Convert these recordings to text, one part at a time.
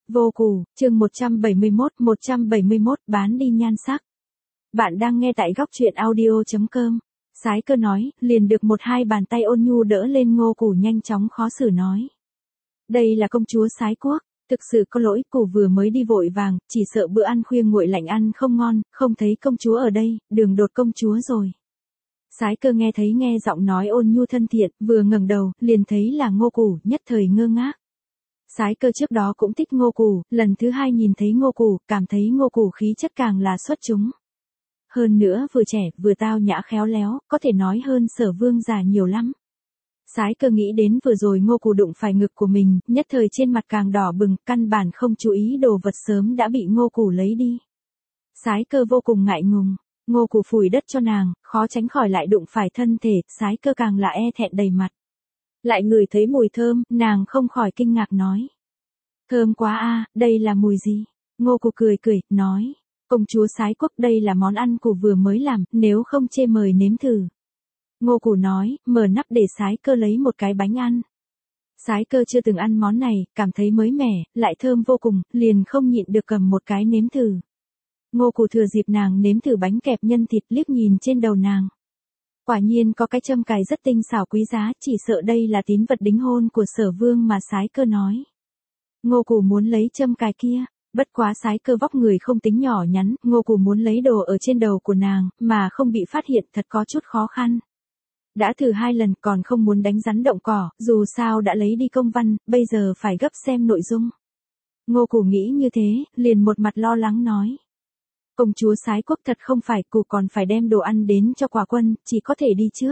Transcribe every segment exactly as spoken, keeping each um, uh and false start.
Vô Cù, chương một trăm bảy mươi mốt, một trăm bảy mươi mốt bán đi nhan sắc. Bạn đang nghe tại góc truyện audio.com. Sái Cơ nói, liền được một hai bàn tay ôn nhu đỡ lên. Ngô Cù nhanh chóng khó xử nói. Đây là công chúa Sái Quốc, thực sự có lỗi, Cù vừa mới đi vội vàng, chỉ sợ bữa ăn khuya nguội lạnh ăn không ngon, không thấy công chúa ở đây, đường đột công chúa rồi. Sái Cơ nghe thấy nghe giọng nói ôn nhu thân thiện, vừa ngẩng đầu, liền thấy là Ngô Cù, nhất thời ngơ ngác. Sái Cơ trước đó cũng thích Ngô Cù, lần thứ hai nhìn thấy Ngô Cù, cảm thấy Ngô Cù khí chất càng là xuất chúng. Hơn nữa vừa trẻ, vừa tao nhã khéo léo, có thể nói hơn Sở Vương già nhiều lắm. Sái Cơ nghĩ đến vừa rồi Ngô Cù đụng phải ngực của mình, nhất thời trên mặt càng đỏ bừng, căn bản không chú ý đồ vật sớm đã bị Ngô Cù lấy đi. Sái Cơ vô cùng ngại ngùng, Ngô Cù phủi đất cho nàng, khó tránh khỏi lại đụng phải thân thể, Sái Cơ càng là e thẹn đầy mặt. Lại ngửi thấy mùi thơm, nàng không khỏi kinh ngạc nói. Thơm quá a, đây là mùi gì? Ngô Cù cười cười, nói. Công chúa Sái Quốc, đây là món ăn Cù vừa mới làm, nếu không chê mời nếm thử. Ngô Cù nói, mở nắp để Sái Cơ lấy một cái bánh ăn. Sái Cơ chưa từng ăn món này, cảm thấy mới mẻ, lại thơm vô cùng, liền không nhịn được cầm một cái nếm thử. Ngô Cù thừa dịp nàng nếm thử bánh kẹp nhân thịt, liếc nhìn trên đầu nàng. Quả nhiên có cái châm cài rất tinh xảo quý giá, chỉ sợ đây là tín vật đính hôn của Sở Vương mà Sái Cơ nói. Ngô Cù muốn lấy châm cài kia, bất quá Sái Cơ vóc người không tính nhỏ nhắn, Ngô Cù muốn lấy đồ ở trên đầu của nàng, mà không bị phát hiện thật có chút khó khăn. Đã thử hai lần còn không muốn đánh rắn động cỏ, dù sao đã lấy đi công văn, bây giờ phải gấp xem nội dung. Ngô Cù nghĩ như thế, liền một mặt lo lắng nói. Công chúa Sái Quốc thật không phải, Cù còn phải đem đồ ăn đến cho quả quân, chỉ có thể đi trước.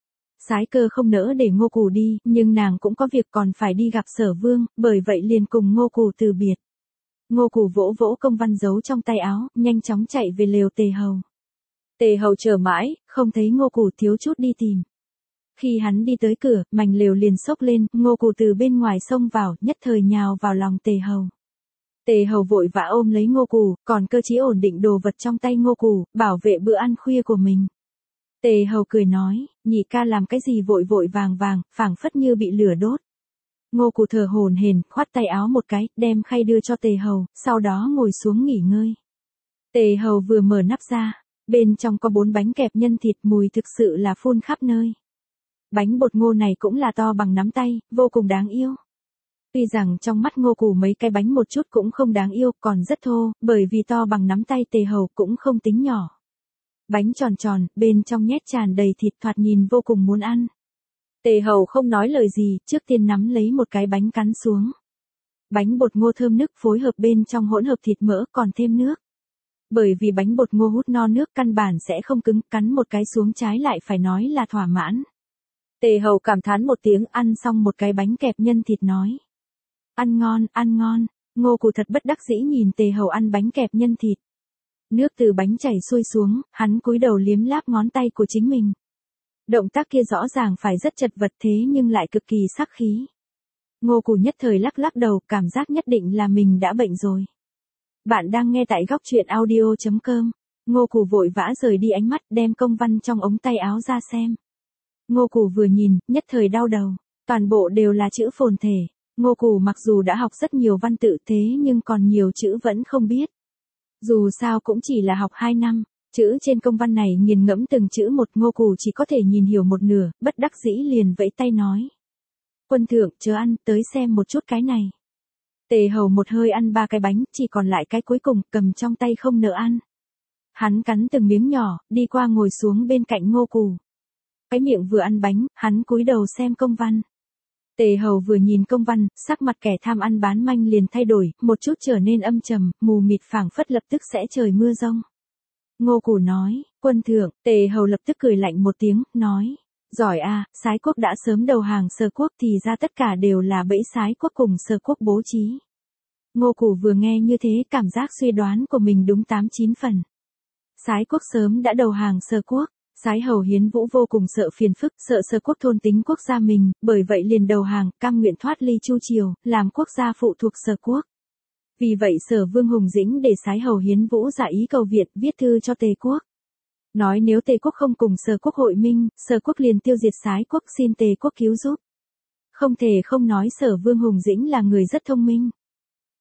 Sái Cơ không nỡ để Ngô Cù đi, nhưng nàng cũng có việc còn phải đi gặp Sở Vương, bởi vậy liền cùng Ngô Cù từ biệt. Ngô Cù vỗ vỗ công văn giấu trong tay áo, nhanh chóng chạy về lều Tề Hầu. Tề Hầu chờ mãi, không thấy Ngô Cù, thiếu chút đi tìm. Khi hắn đi tới cửa, mành lều liền xốc lên, Ngô Cù từ bên ngoài xông vào, nhất thời nhào vào lòng Tề Hầu. Tề Hầu vội vã ôm lấy Ngô Cù, còn cơ trí ổn định đồ vật trong tay Ngô Cù, bảo vệ bữa ăn khuya của mình. Tề Hầu cười nói, nhị ca làm cái gì vội vội vàng vàng, phảng phất như bị lửa đốt. Ngô Cù thở hổn hển, khoát tay áo một cái, đem khay đưa cho Tề Hầu, sau đó ngồi xuống nghỉ ngơi. Tề Hầu vừa mở nắp ra, bên trong có bốn bánh kẹp nhân thịt, mùi thực sự là phun khắp nơi. Bánh bột ngô này cũng là to bằng nắm tay, vô cùng đáng yêu. Tuy rằng trong mắt Ngô Cù mấy cái bánh một chút cũng không đáng yêu, còn rất thô, bởi vì to bằng nắm tay Tề Hầu cũng không tính nhỏ. Bánh tròn tròn, bên trong nhét tràn đầy thịt, thoạt nhìn vô cùng muốn ăn. Tề Hầu không nói lời gì, trước tiên nắm lấy một cái bánh cắn xuống. Bánh bột ngô thơm nức phối hợp bên trong hỗn hợp thịt mỡ còn thêm nước. Bởi vì bánh bột ngô hút no nước căn bản sẽ không cứng, cắn một cái xuống trái lại phải nói là thỏa mãn. Tề Hầu cảm thán một tiếng, ăn xong một cái bánh kẹp nhân thịt nói. Ăn ngon, ăn ngon. Ngô Cù thật bất đắc dĩ nhìn Tề Hầu ăn bánh kẹp nhân thịt. Nước từ bánh chảy xuôi xuống, hắn cúi đầu liếm láp ngón tay của chính mình. Động tác kia rõ ràng phải rất chật vật thế nhưng lại cực kỳ sắc khí. Ngô Cù nhất thời lắc lắc đầu, cảm giác nhất định là mình đã bệnh rồi. Bạn đang nghe tại góc truyện audio.com. Ngô Cù vội vã rời đi ánh mắt, đem công văn trong ống tay áo ra xem. Ngô Cù vừa nhìn, nhất thời đau đầu. Toàn bộ đều là chữ phồn thể. Ngô Cù mặc dù đã học rất nhiều văn tự thế nhưng còn nhiều chữ vẫn không biết. Dù sao cũng chỉ là học hai năm, chữ trên công văn này nghiền ngẫm từng chữ một, Ngô Cù chỉ có thể nhìn hiểu một nửa, bất đắc dĩ liền vẫy tay nói. Quân thượng, chớ ăn, tới xem một chút cái này. Tề Hầu một hơi ăn ba cái bánh, chỉ còn lại cái cuối cùng, cầm trong tay không nỡ ăn. Hắn cắn từng miếng nhỏ, đi qua ngồi xuống bên cạnh Ngô Cù. Cái miệng vừa ăn bánh, hắn cúi đầu xem công văn. Tề Hầu vừa nhìn công văn, sắc mặt kẻ tham ăn bán manh liền thay đổi, một chút trở nên âm trầm, mù mịt phảng phất lập tức sẽ trời mưa rông. Ngô Cù nói, quân thượng, Tề Hầu lập tức cười lạnh một tiếng, nói, giỏi a, Sái Quốc đã sớm đầu hàng Sở Quốc thì ra tất cả đều là bẫy Sái Quốc cùng Sở Quốc bố trí. Ngô Cù vừa nghe như thế, cảm giác suy đoán của mình đúng tám chín phần. Sái Quốc sớm đã đầu hàng Sở Quốc. Sái Hầu Hiến Vũ vô cùng sợ phiền phức, sợ Sở Quốc thôn tính quốc gia mình, bởi vậy liền đầu hàng, cam nguyện thoát ly Chu triều, làm quốc gia phụ thuộc Sở Quốc. Vì vậy Sở Vương Hùng Dĩnh để Sái Hầu Hiến Vũ giả ý cầu viện, viết thư cho Tề Quốc. Nói nếu Tề Quốc không cùng Sở Quốc hội minh, Sở Quốc liền tiêu diệt Sái Quốc, xin Tề Quốc cứu giúp. Không thể không nói Sở Vương Hùng Dĩnh là người rất thông minh.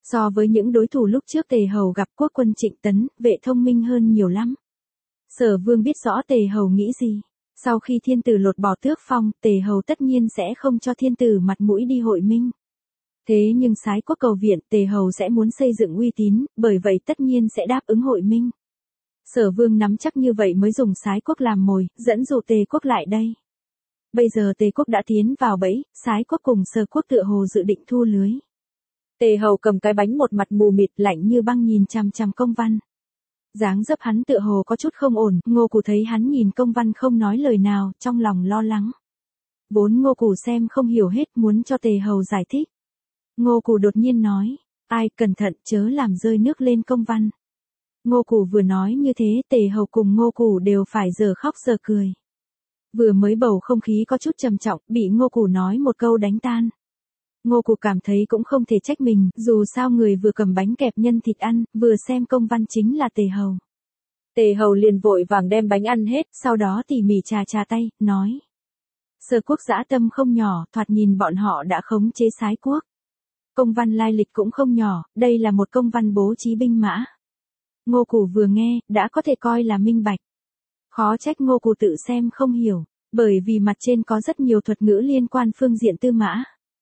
So với những đối thủ lúc trước Tề Hầu gặp Quốc quân Trịnh Tấn, vệ thông minh hơn nhiều lắm. Sở Vương biết rõ Tề Hầu nghĩ gì. Sau khi thiên tử lột bỏ tước phong, Tề Hầu tất nhiên sẽ không cho thiên tử mặt mũi đi hội minh. Thế nhưng Sái Quốc cầu viện, Tề Hầu sẽ muốn xây dựng uy tín, bởi vậy tất nhiên sẽ đáp ứng hội minh. Sở Vương nắm chắc như vậy mới dùng Sái Quốc làm mồi, dẫn dụ Tề Quốc lại đây. Bây giờ Tề Quốc đã tiến vào bẫy, Sái Quốc cùng Sở Quốc tựa hồ dự định thu lưới. Tề Hầu cầm cái bánh một mặt mù mịt lạnh như băng nhìn chằm chằm Công Văn. Dáng dấp hắn tựa hồ có chút không ổn, Ngô Cù thấy hắn nhìn Công Văn không nói lời nào, trong lòng lo lắng. Vốn Ngô Cù xem không hiểu hết, muốn cho Tề Hầu giải thích. Ngô Cù đột nhiên nói, ai cẩn thận chớ làm rơi nước lên Công Văn. Ngô Cù vừa nói như thế, Tề Hầu cùng Ngô Cù đều phải giờ khóc giờ cười. Vừa mới bầu không khí có chút trầm trọng, bị Ngô Cù nói một câu đánh tan. Ngô Cù cảm thấy cũng không thể trách mình, dù sao người vừa cầm bánh kẹp nhân thịt ăn, vừa xem Công Văn chính là Tề Hầu. Tề Hầu liền vội vàng đem bánh ăn hết, sau đó tỉ mỉ chà chà tay, nói. Sở Quốc dã tâm không nhỏ, thoạt nhìn bọn họ đã khống chế Sái Quốc. Công Văn lai lịch cũng không nhỏ, đây là một công văn bố trí binh mã. Ngô Cù vừa nghe, đã có thể coi là minh bạch. Khó trách Ngô Cù tự xem không hiểu, bởi vì mặt trên có rất nhiều thuật ngữ liên quan phương diện tư mã.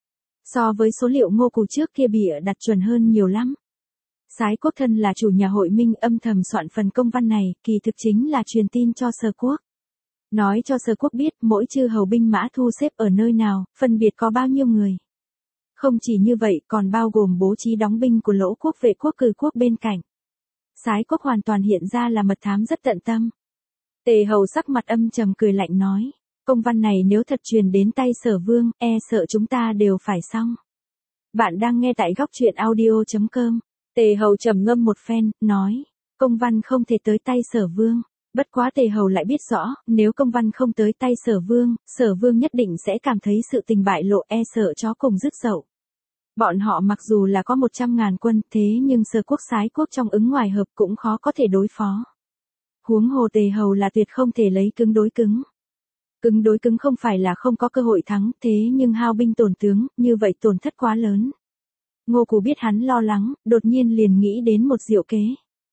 So với số liệu Ngô Cù trước kia bịa đặt chuẩn hơn nhiều lắm. Sái Quốc thân là chủ nhà hội minh âm thầm soạn phần công văn này, kỳ thực chính là truyền tin cho Sở Quốc. Nói cho Sở Quốc biết mỗi chư hầu binh mã thu xếp ở nơi nào, phân biệt có bao nhiêu người. Không chỉ như vậy còn bao gồm bố trí đóng binh của Lỗ Quốc vệ quốc cử quốc bên cạnh. Sái Quốc hoàn toàn hiện ra là mật thám rất tận tâm. Tề Hầu sắc mặt âm trầm cười lạnh nói. Công văn này nếu thật truyền đến tay Sở Vương, e sợ chúng ta đều phải xong. Bạn đang nghe tại góc truyện audio chấm com. Tề Hầu trầm ngâm một phen, nói. Công văn không thể tới tay Sở Vương. Bất quá Tề Hầu lại biết rõ, nếu công văn không tới tay Sở Vương, Sở Vương nhất định sẽ cảm thấy sự tình bại lộ, e sợ chó cùng rứt dậu. Bọn họ mặc dù là có một trăm ngàn quân, thế nhưng Sở Quốc Sái Quốc trong ứng ngoài hợp cũng khó có thể đối phó. Huống hồ Tề Hầu là tuyệt không thể lấy cứng đối cứng. Cứng đối cứng không phải là không có cơ hội thắng, thế nhưng hao binh tổn tướng, như vậy tổn thất quá lớn. Ngô Cù biết hắn lo lắng, đột nhiên liền nghĩ đến một diệu kế.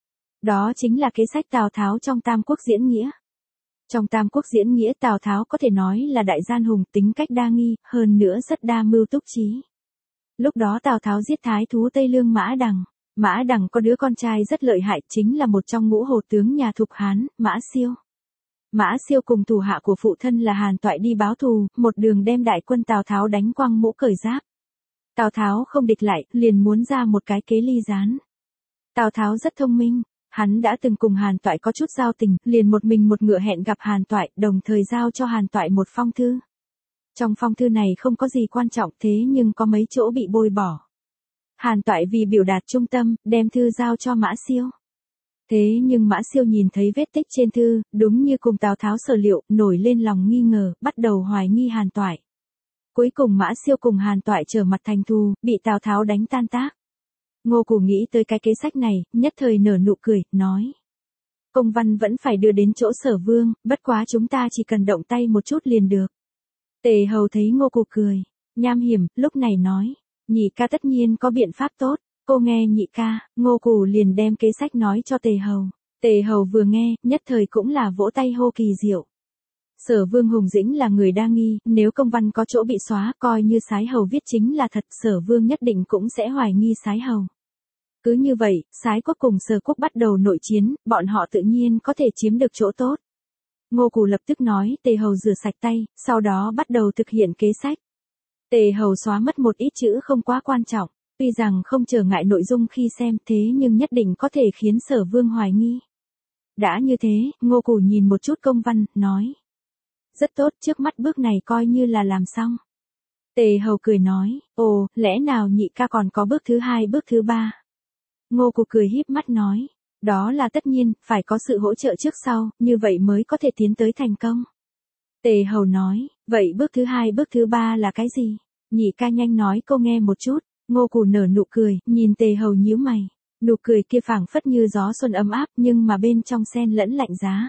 Đó chính là kế sách Tào Tháo trong Tam Quốc diễn nghĩa. Trong Tam Quốc diễn nghĩa Tào Tháo có thể nói là đại gian hùng, tính cách đa nghi, hơn nữa rất đa mưu túc trí. Lúc đó Tào Tháo giết thái thú Tây Lương Mã Đằng. Mã Đằng có đứa con trai rất lợi hại, chính là một trong ngũ hồ tướng nhà Thục Hán, Mã Siêu. Mã Siêu cùng thủ hạ của phụ thân là Hàn Toại đi báo thù, một đường đem đại quân Tào Tháo đánh quăng mũ cởi giáp. Tào Tháo không địch lại, liền muốn ra một cái kế ly gián. Tào Tháo rất thông minh, hắn đã từng cùng Hàn Toại có chút giao tình, liền một mình một ngựa hẹn gặp Hàn Toại, đồng thời giao cho Hàn Toại một phong thư. Trong phong thư này không có gì quan trọng thế nhưng có mấy chỗ bị bôi bỏ. Hàn Toại vì biểu đạt trung tâm, đem thư giao cho Mã Siêu. Thế nhưng Mã Siêu nhìn thấy vết tích trên thư, đúng như cùng Tào Tháo sở liệu, nổi lên lòng nghi ngờ, bắt đầu hoài nghi Hàn Toại. Cuối cùng Mã Siêu cùng Hàn Toại trở mặt thành thù, bị Tào Tháo đánh tan tác. Ngô Cù nghĩ tới cái kế sách này, nhất thời nở nụ cười, nói. Công văn vẫn phải đưa đến chỗ Sở Vương, bất quá chúng ta chỉ cần động tay một chút liền được. Tề Hầu thấy Ngô Cù cười, nham hiểm, lúc này nói. Nhị ca tất nhiên có biện pháp tốt, cô nghe nhị ca, Ngô Cù liền đem kế sách nói cho Tề Hầu. Tề Hầu vừa nghe, nhất thời cũng là vỗ tay hô kỳ diệu. Sở Vương Hùng Dĩnh là người đa nghi, nếu công văn có chỗ bị xóa, coi như Sái Hầu viết chính là thật, Sở Vương nhất định cũng sẽ hoài nghi Sái Hầu. Cứ như vậy, Sái Quốc cùng Sở Quốc bắt đầu nội chiến, bọn họ tự nhiên có thể chiếm được chỗ tốt. Ngô Cù lập tức nói, Tề Hầu rửa sạch tay, sau đó bắt đầu thực hiện kế sách. Tề Hầu xóa mất một ít chữ không quá quan trọng, tuy rằng không trở ngại nội dung khi xem thế nhưng nhất định có thể khiến Sở Vương hoài nghi. Đã như thế, Ngô Cù nhìn một chút công văn, nói. Rất tốt, trước mắt bước này coi như là làm xong. Tề Hầu cười nói, ồ, lẽ nào nhị ca còn có bước thứ hai bước thứ ba. Ngô Cù cười híp mắt nói, đó là tất nhiên, phải có sự hỗ trợ trước sau, như vậy mới có thể tiến tới thành công. Tề Hầu nói, vậy bước thứ hai bước thứ ba là cái gì? Nhị ca nhanh nói cô nghe một chút. Ngô Cù nở nụ cười, nhìn Tề Hầu nhíu mày. Nụ cười kia phảng phất như gió xuân ấm áp nhưng mà bên trong xen lẫn lạnh giá.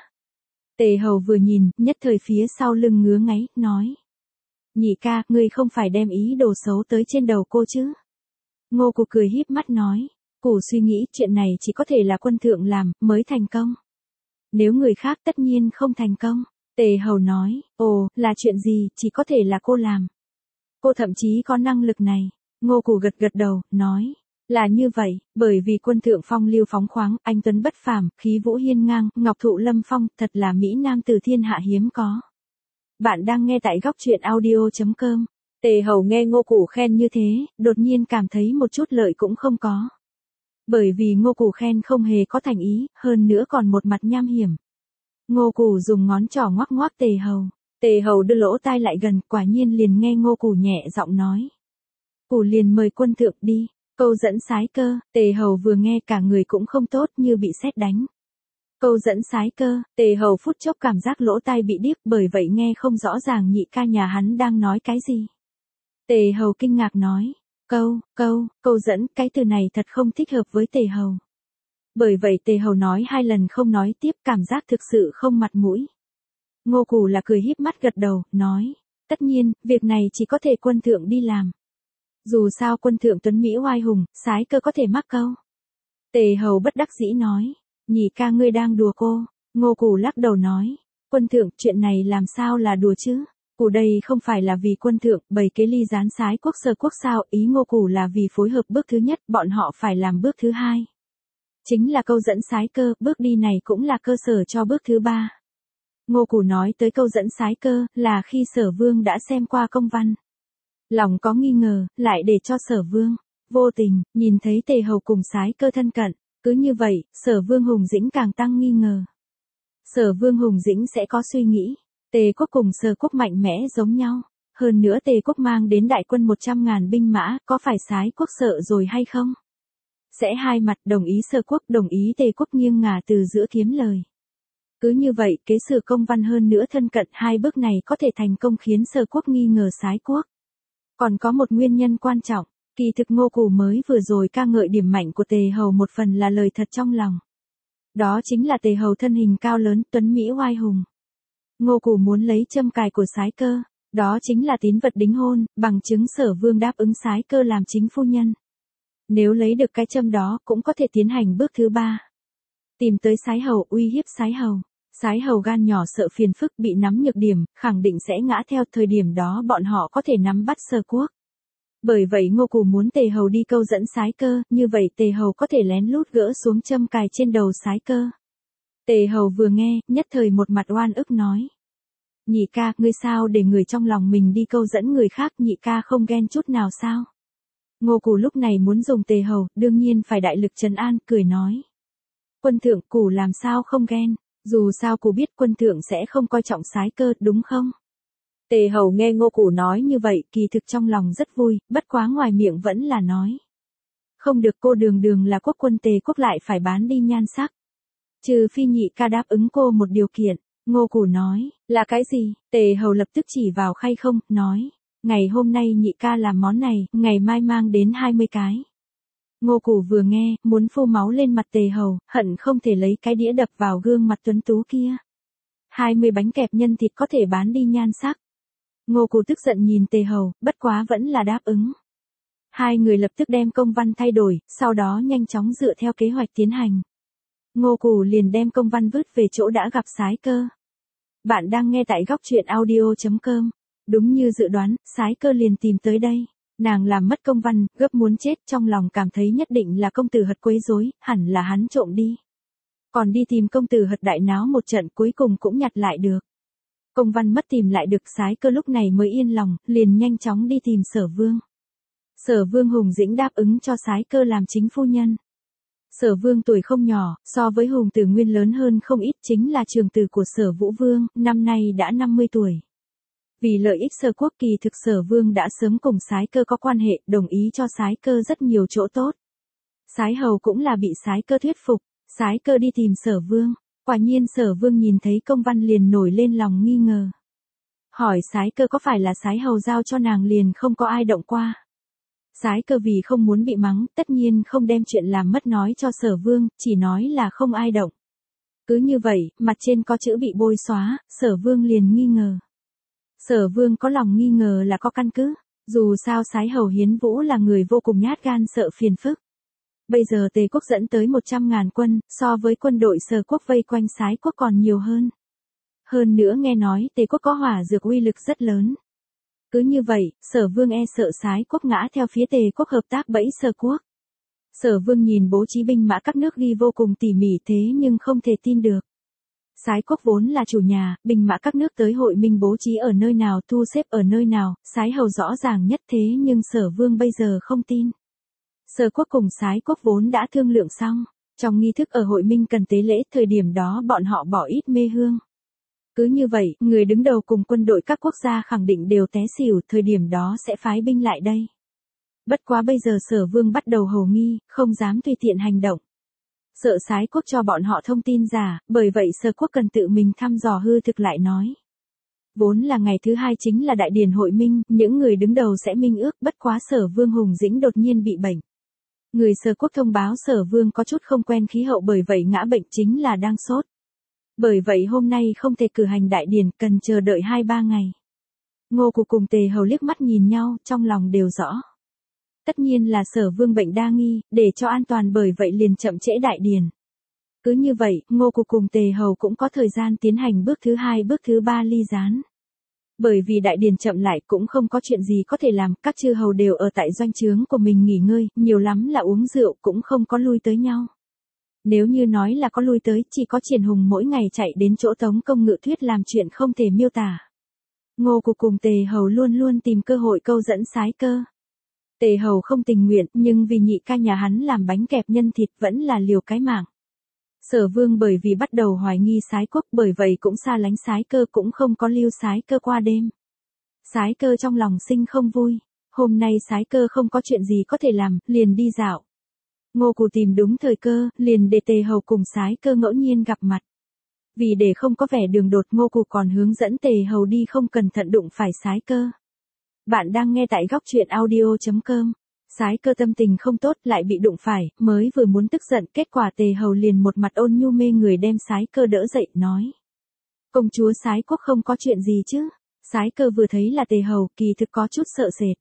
Tề Hầu vừa nhìn, nhất thời phía sau lưng ngứa ngáy, nói. Nhị ca, ngươi không phải đem ý đồ xấu tới trên đầu cô chứ? Ngô Cù cười híp mắt nói. Cù suy nghĩ chuyện này chỉ có thể là quân thượng làm, mới thành công. Nếu người khác tất nhiên không thành công. Tề Hầu nói, ồ, là chuyện gì, chỉ có thể là cô làm. Cô thậm chí có năng lực này. Ngô Cù gật gật đầu, nói. Là như vậy, bởi vì quân thượng phong lưu phóng khoáng, anh tuấn bất phàm, khí vũ hiên ngang, ngọc thụ lâm phong, thật là mỹ nam từ thiên hạ hiếm có. Bạn đang nghe tại góc truyện audio chấm com. Tề Hầu nghe Ngô Cù khen như thế, đột nhiên cảm thấy một chút lợi cũng không có. Bởi vì Ngô Cù khen không hề có thành ý, hơn nữa còn một mặt nham hiểm. Ngô Cù dùng ngón trỏ ngoắc ngoắc Tề Hầu. Tề Hầu đưa lỗ tai lại gần, quả nhiên liền nghe Ngô Cù nhẹ giọng nói. Cù liền mời quân thượng đi. Câu dẫn sái cơ, Tề Hầu vừa nghe cả người cũng không tốt như bị sét đánh. Câu dẫn sái cơ, Tề Hầu phút chốc cảm giác lỗ tai bị điếc, bởi vậy nghe không rõ ràng nhị ca nhà hắn đang nói cái gì. Tề Hầu kinh ngạc nói, câu, câu, câu dẫn, cái từ này thật không thích hợp với Tề Hầu. Bởi vậy Tề Hầu nói hai lần không nói tiếp, cảm giác thực sự không mặt mũi. Ngô Cù là cười híp mắt gật đầu, nói, tất nhiên, việc này chỉ có thể quân thượng đi làm. Dù sao quân thượng tuấn Mỹ oai hùng, sái cơ có thể mắc câu. Tề Hầu bất đắc dĩ nói, nhị ca ngươi đang đùa cô. Ngô Cù lắc đầu nói, quân thượng, chuyện này làm sao là đùa chứ? Cù đây không phải là vì quân thượng bày kế ly gián sái quốc sơ quốc sao, ý Ngô Cù là vì phối hợp bước thứ nhất, bọn họ phải làm bước thứ hai. Chính là câu dẫn sái cơ, bước đi này cũng là cơ sở cho bước thứ ba. Ngô Cù nói tới câu dẫn sái cơ, là khi Sở Vương đã xem qua công văn. Lòng có nghi ngờ, lại để cho Sở Vương, vô tình, nhìn thấy Tề Hầu cùng sái cơ thân cận, cứ như vậy, Sở Vương Hùng Dĩnh càng tăng nghi ngờ. Sở Vương Hùng Dĩnh sẽ có suy nghĩ, Tề quốc cùng Sở quốc mạnh mẽ giống nhau, hơn nữa Tề quốc mang đến đại quân một trăm ngàn binh mã, có phải sái quốc sợ rồi hay không? Sẽ hai mặt đồng ý Sở quốc, đồng ý Tề quốc nghiêng ngả từ giữa kiếm lời. Cứ như vậy, kế sử công văn hơn nữa thân cận, hai bước này có thể thành công khiến Sở quốc nghi ngờ sái quốc. Còn có một nguyên nhân quan trọng, kỳ thực Ngô Cù mới vừa rồi ca ngợi điểm mạnh của Tề Hầu một phần là lời thật trong lòng. Đó chính là Tề Hầu thân hình cao lớn, tuấn Mỹ oai hùng. Ngô Cù muốn lấy châm cài của sái cơ, đó chính là tín vật đính hôn, bằng chứng Sở Vương đáp ứng sái cơ làm chính phu nhân. Nếu lấy được cái châm đó, cũng có thể tiến hành bước thứ ba. Tìm tới sái hầu, uy hiếp sái hầu. Sái hầu gan nhỏ sợ phiền phức, bị nắm nhược điểm, khẳng định sẽ ngã theo, thời điểm đó bọn họ có thể nắm bắt Sở quốc. Bởi vậy Ngô Cù muốn Tề Hầu đi câu dẫn sái cơ, như vậy Tề Hầu có thể lén lút gỡ xuống châm cài trên đầu sái cơ. Tề Hầu vừa nghe, nhất thời một mặt oan ức nói. Nhị ca, ngươi sao để người trong lòng mình đi câu dẫn người khác, nhị ca không ghen chút nào sao? Ngô Cù lúc này muốn dùng Tề Hầu, đương nhiên phải đại lực trấn an, cười nói. Quân thượng, Cù làm sao không ghen? Dù sao Cù biết quân thượng sẽ không coi trọng sái cơ, đúng không? Tề Hầu nghe Ngô Cù nói như vậy, kỳ thực trong lòng rất vui, bất quá ngoài miệng vẫn là nói. Không được, cô đường đường là quốc quân Tề quốc lại phải bán đi nhan sắc. Trừ phi nhị ca đáp ứng cô một điều kiện. Ngô Cù nói, là cái gì? Tề Hầu lập tức chỉ vào khay không, nói. Ngày hôm nay nhị ca làm món này, ngày mai mang đến hai mươi cái. Ngô Cù vừa nghe, muốn phun máu lên mặt Tề Hầu, hận không thể lấy cái đĩa đập vào gương mặt tuấn tú kia. hai mươi bánh kẹp nhân thịt có thể bán đi nhan sắc. Ngô Cù tức giận nhìn Tề Hầu, bất quá vẫn là đáp ứng. Hai người lập tức đem công văn thay đổi, sau đó nhanh chóng dựa theo kế hoạch tiến hành. Ngô Cù liền đem công văn vứt về chỗ đã gặp sái cơ. Bạn đang nghe tại góc truyện audio chấm com. Đúng như dự đoán, sái cơ liền tìm tới đây. Nàng làm mất công văn, gấp muốn chết, trong lòng cảm thấy nhất định là công tử Hật quấy rối, hẳn là hắn trộm đi. Còn đi tìm công tử Hật đại náo một trận, cuối cùng cũng nhặt lại được. Công văn mất tìm lại được, sái cơ lúc này mới yên lòng, liền nhanh chóng đi tìm Sở Vương. Sở Vương Hùng Dĩnh đáp ứng cho sái cơ làm chính phu nhân. Sở Vương tuổi không nhỏ, so với Hùng Tử Nguyên lớn hơn không ít, chính là trường tử của Sở Vũ Vương, năm nay đã năm mươi tuổi. Vì lợi ích Sở quốc, kỳ thực Sở Vương đã sớm cùng sái cơ có quan hệ, đồng ý cho sái cơ rất nhiều chỗ tốt. Sái hầu cũng là bị sái cơ thuyết phục, sái cơ đi tìm Sở Vương. Quả nhiên Sở Vương nhìn thấy công văn liền nổi lên lòng nghi ngờ. Hỏi sái cơ có phải là sái hầu giao cho nàng liền không có ai động qua. Sái cơ vì không muốn bị mắng, tất nhiên không đem chuyện làm mất nói cho Sở Vương, chỉ nói là không ai động. Cứ như vậy, mặt trên có chữ bị bôi xóa, Sở Vương liền nghi ngờ. Sở Vương có lòng nghi ngờ là có căn cứ. Dù sao Sái Hầu Hiến Vũ là người vô cùng nhát gan sợ phiền phức. Bây giờ Tề quốc dẫn tới một trăm ngàn quân, so với quân đội Sở quốc vây quanh Sái quốc còn nhiều hơn. Hơn nữa nghe nói Tề quốc có hỏa dược uy lực rất lớn. Cứ như vậy, Sở Vương e sợ Sái quốc ngã theo phía Tề quốc hợp tác bẫy Sở quốc. Sở Vương nhìn bố trí binh mã các nước ghi vô cùng tỉ mỉ thế nhưng không thể tin được. Sái quốc vốn là chủ nhà, binh mã các nước tới hội minh bố trí ở nơi nào thu xếp ở nơi nào, Sái Hầu rõ ràng nhất thế nhưng Sở Vương bây giờ không tin. Sở quốc cùng Sái quốc vốn đã thương lượng xong, trong nghi thức ở hội minh cần tế lễ, thời điểm đó bọn họ bỏ ít mê hương. Cứ như vậy, người đứng đầu cùng quân đội các quốc gia khẳng định đều té xỉu, thời điểm đó sẽ phái binh lại đây. Bất quá bây giờ Sở Vương bắt đầu hồ nghi, không dám tùy tiện hành động. Sợ Sái quốc cho bọn họ thông tin giả, bởi vậy Sở quốc cần tự mình thăm dò hư thực lại nói. Vốn là ngày thứ hai chính là đại điển hội minh, những người đứng đầu sẽ minh ước, bất quá Sở Vương Hùng Dĩnh đột nhiên bị bệnh. Người Sở quốc thông báo Sở Vương có chút không quen khí hậu bởi vậy ngã bệnh chính là đang sốt. Bởi vậy hôm nay không thể cử hành đại điển, cần chờ đợi hai ba ngày. Ngô Cục cùng Tề Hầu liếc mắt nhìn nhau, trong lòng đều rõ. Tất nhiên là Sở Vương bệnh đa nghi, để cho an toàn bởi vậy liền chậm trễ đại điển. Cứ như vậy, Ngô Cục cùng Tề Hầu cũng có thời gian tiến hành bước thứ hai bước thứ ba ly gián. Bởi vì đại điển chậm lại cũng không có chuyện gì có thể làm, các chư hầu đều ở tại doanh trướng của mình nghỉ ngơi, nhiều lắm là uống rượu cũng không có lui tới nhau. Nếu như nói là có lui tới, chỉ có Triển Hùng mỗi ngày chạy đến chỗ Tống Công Ngự Thuyết làm chuyện không thể miêu tả. Ngô Cục cùng Tề Hầu luôn luôn tìm cơ hội câu dẫn Sái Cơ. Tề Hầu không tình nguyện, nhưng vì nhị ca nhà hắn làm bánh kẹp nhân thịt vẫn là liều cái mạng. Sở Vương bởi vì bắt đầu hoài nghi Sái quốc, bởi vậy cũng xa lánh Sái Cơ, cũng không có lưu Sái Cơ qua đêm. Sái Cơ trong lòng sinh không vui, hôm nay Sái Cơ không có chuyện gì có thể làm, liền đi dạo. Ngô Cù tìm đúng thời cơ, liền để Tề Hầu cùng Sái Cơ ngẫu nhiên gặp mặt. Vì để không có vẻ đường đột, Ngô Cù còn hướng dẫn Tề Hầu đi không cẩn thận đụng phải Sái Cơ. Bạn đang nghe tại góc truyện audio chấm com. Sái Cơ tâm tình không tốt lại bị đụng phải, mới vừa muốn tức giận, kết quả Tề Hầu liền một mặt ôn nhu mê người đem Sái Cơ đỡ dậy, nói. Công chúa Sái quốc không có chuyện gì chứ? Sái Cơ vừa thấy là Tề Hầu, kỳ thực có chút sợ sệt.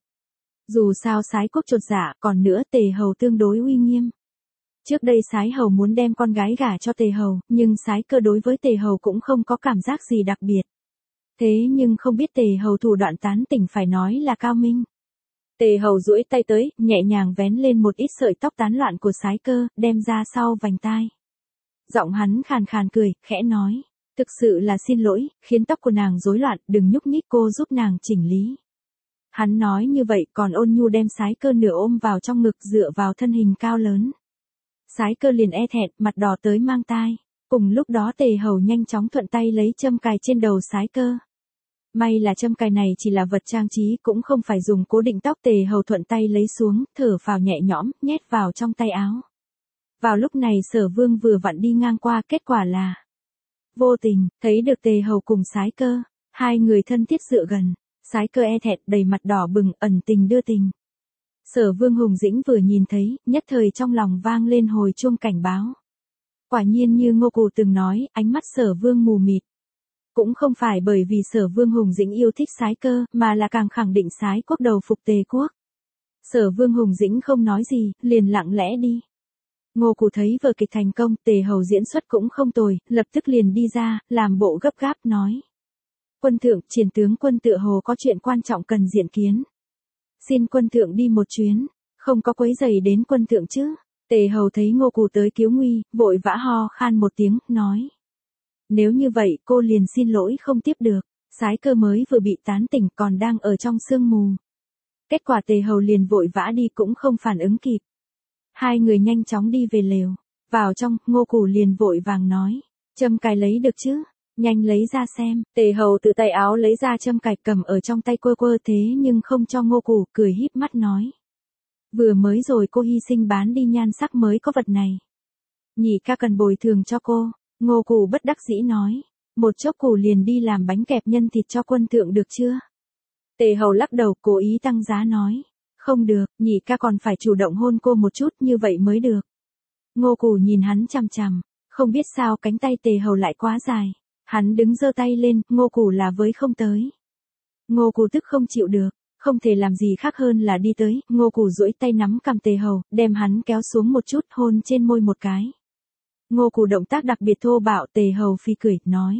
Dù sao Sái quốc chột dạ, còn nữa Tề Hầu tương đối uy nghiêm. Trước đây Sái Hầu muốn đem con gái gả cho Tề Hầu, nhưng Sái Cơ đối với Tề Hầu cũng không có cảm giác gì đặc biệt. Thế nhưng không biết Tề Hầu thủ đoạn tán tỉnh phải nói là cao minh. Tề Hầu duỗi tay tới, nhẹ nhàng vén lên một ít sợi tóc tán loạn của Sái Cơ, đem ra sau vành tai. Giọng hắn khàn khàn cười, khẽ nói. Thực sự là xin lỗi, khiến tóc của nàng rối loạn, đừng nhúc nhích, cô giúp nàng chỉnh lý. Hắn nói như vậy còn ôn nhu đem Sái Cơ nửa ôm vào trong ngực dựa vào thân hình cao lớn. Sái Cơ liền e thẹn, mặt đỏ tới mang tai. Cùng lúc đó Tề Hầu nhanh chóng thuận tay lấy châm cài trên đầu Sái Cơ. May là châm cài này chỉ là vật trang trí, cũng không phải dùng cố định tóc. Tề Hầu thuận tay lấy xuống, thở phào nhẹ nhõm, nhét vào trong tay áo. Vào lúc này Sở Vương vừa vặn đi ngang qua, kết quả là vô tình, thấy được Tề Hầu cùng Sái Cơ, hai người thân thiết dựa gần, Sái Cơ e thẹn đầy mặt đỏ bừng, ẩn tình đưa tình. Sở Vương Hùng Dĩnh vừa nhìn thấy, nhất thời trong lòng vang lên hồi chuông cảnh báo. Quả nhiên như Ngô Cù từng nói, ánh mắt Sở Vương mù mịt. Cũng không phải bởi vì Sở Vương Hùng Dĩnh yêu thích Sái Cơ, mà là càng khẳng định Sái quốc đầu phục Tề quốc. Sở Vương Hùng Dĩnh không nói gì, liền lặng lẽ đi. Ngô Cù thấy vở kịch thành công, Tề Hầu diễn xuất cũng không tồi, lập tức liền đi ra, làm bộ gấp gáp nói. Quân thượng, Triển tướng quân tựa hồ có chuyện quan trọng cần diện kiến. Xin quân thượng đi một chuyến, không có quấy rầy đến quân thượng chứ. Tề Hầu thấy Ngô Cù tới cứu nguy, vội vã ho khan một tiếng, nói. Nếu như vậy cô liền xin lỗi không tiếp được, Sái Cơ mới vừa bị tán tỉnh còn đang ở trong sương mù. Kết quả Tề Hầu liền vội vã đi cũng không phản ứng kịp. Hai người nhanh chóng đi về lều, vào trong, Ngô Cù liền vội vàng nói, châm cài lấy được chứ, nhanh lấy ra xem. Tề Hầu từ tay áo lấy ra châm cài cầm ở trong tay quơ quơ thế nhưng không cho Ngô Cù, cười híp mắt nói. Vừa mới rồi cô hy sinh bán đi nhan sắc mới có vật này. Nhị ca cần bồi thường cho cô. Ngô Cù bất đắc dĩ nói, một chốc Cù liền đi làm bánh kẹp nhân thịt cho quân thượng được chưa? Tề Hầu lắc đầu, cố ý tăng giá nói, không được, nhị ca còn phải chủ động hôn cô một chút, như vậy mới được. Ngô Cù nhìn hắn chằm chằm, không biết sao cánh tay Tề Hầu lại quá dài, hắn đứng giơ tay lên, Ngô Cù là với không tới. Ngô Cù tức không chịu được, Không thể làm gì khác hơn là đi tới, Ngô Củ duỗi tay nắm cằm Tề Hầu, đem hắn kéo xuống một chút, hôn trên môi một cái. Ngô Củ động tác đặc biệt thô bạo, Tề Hầu phi cười, nói.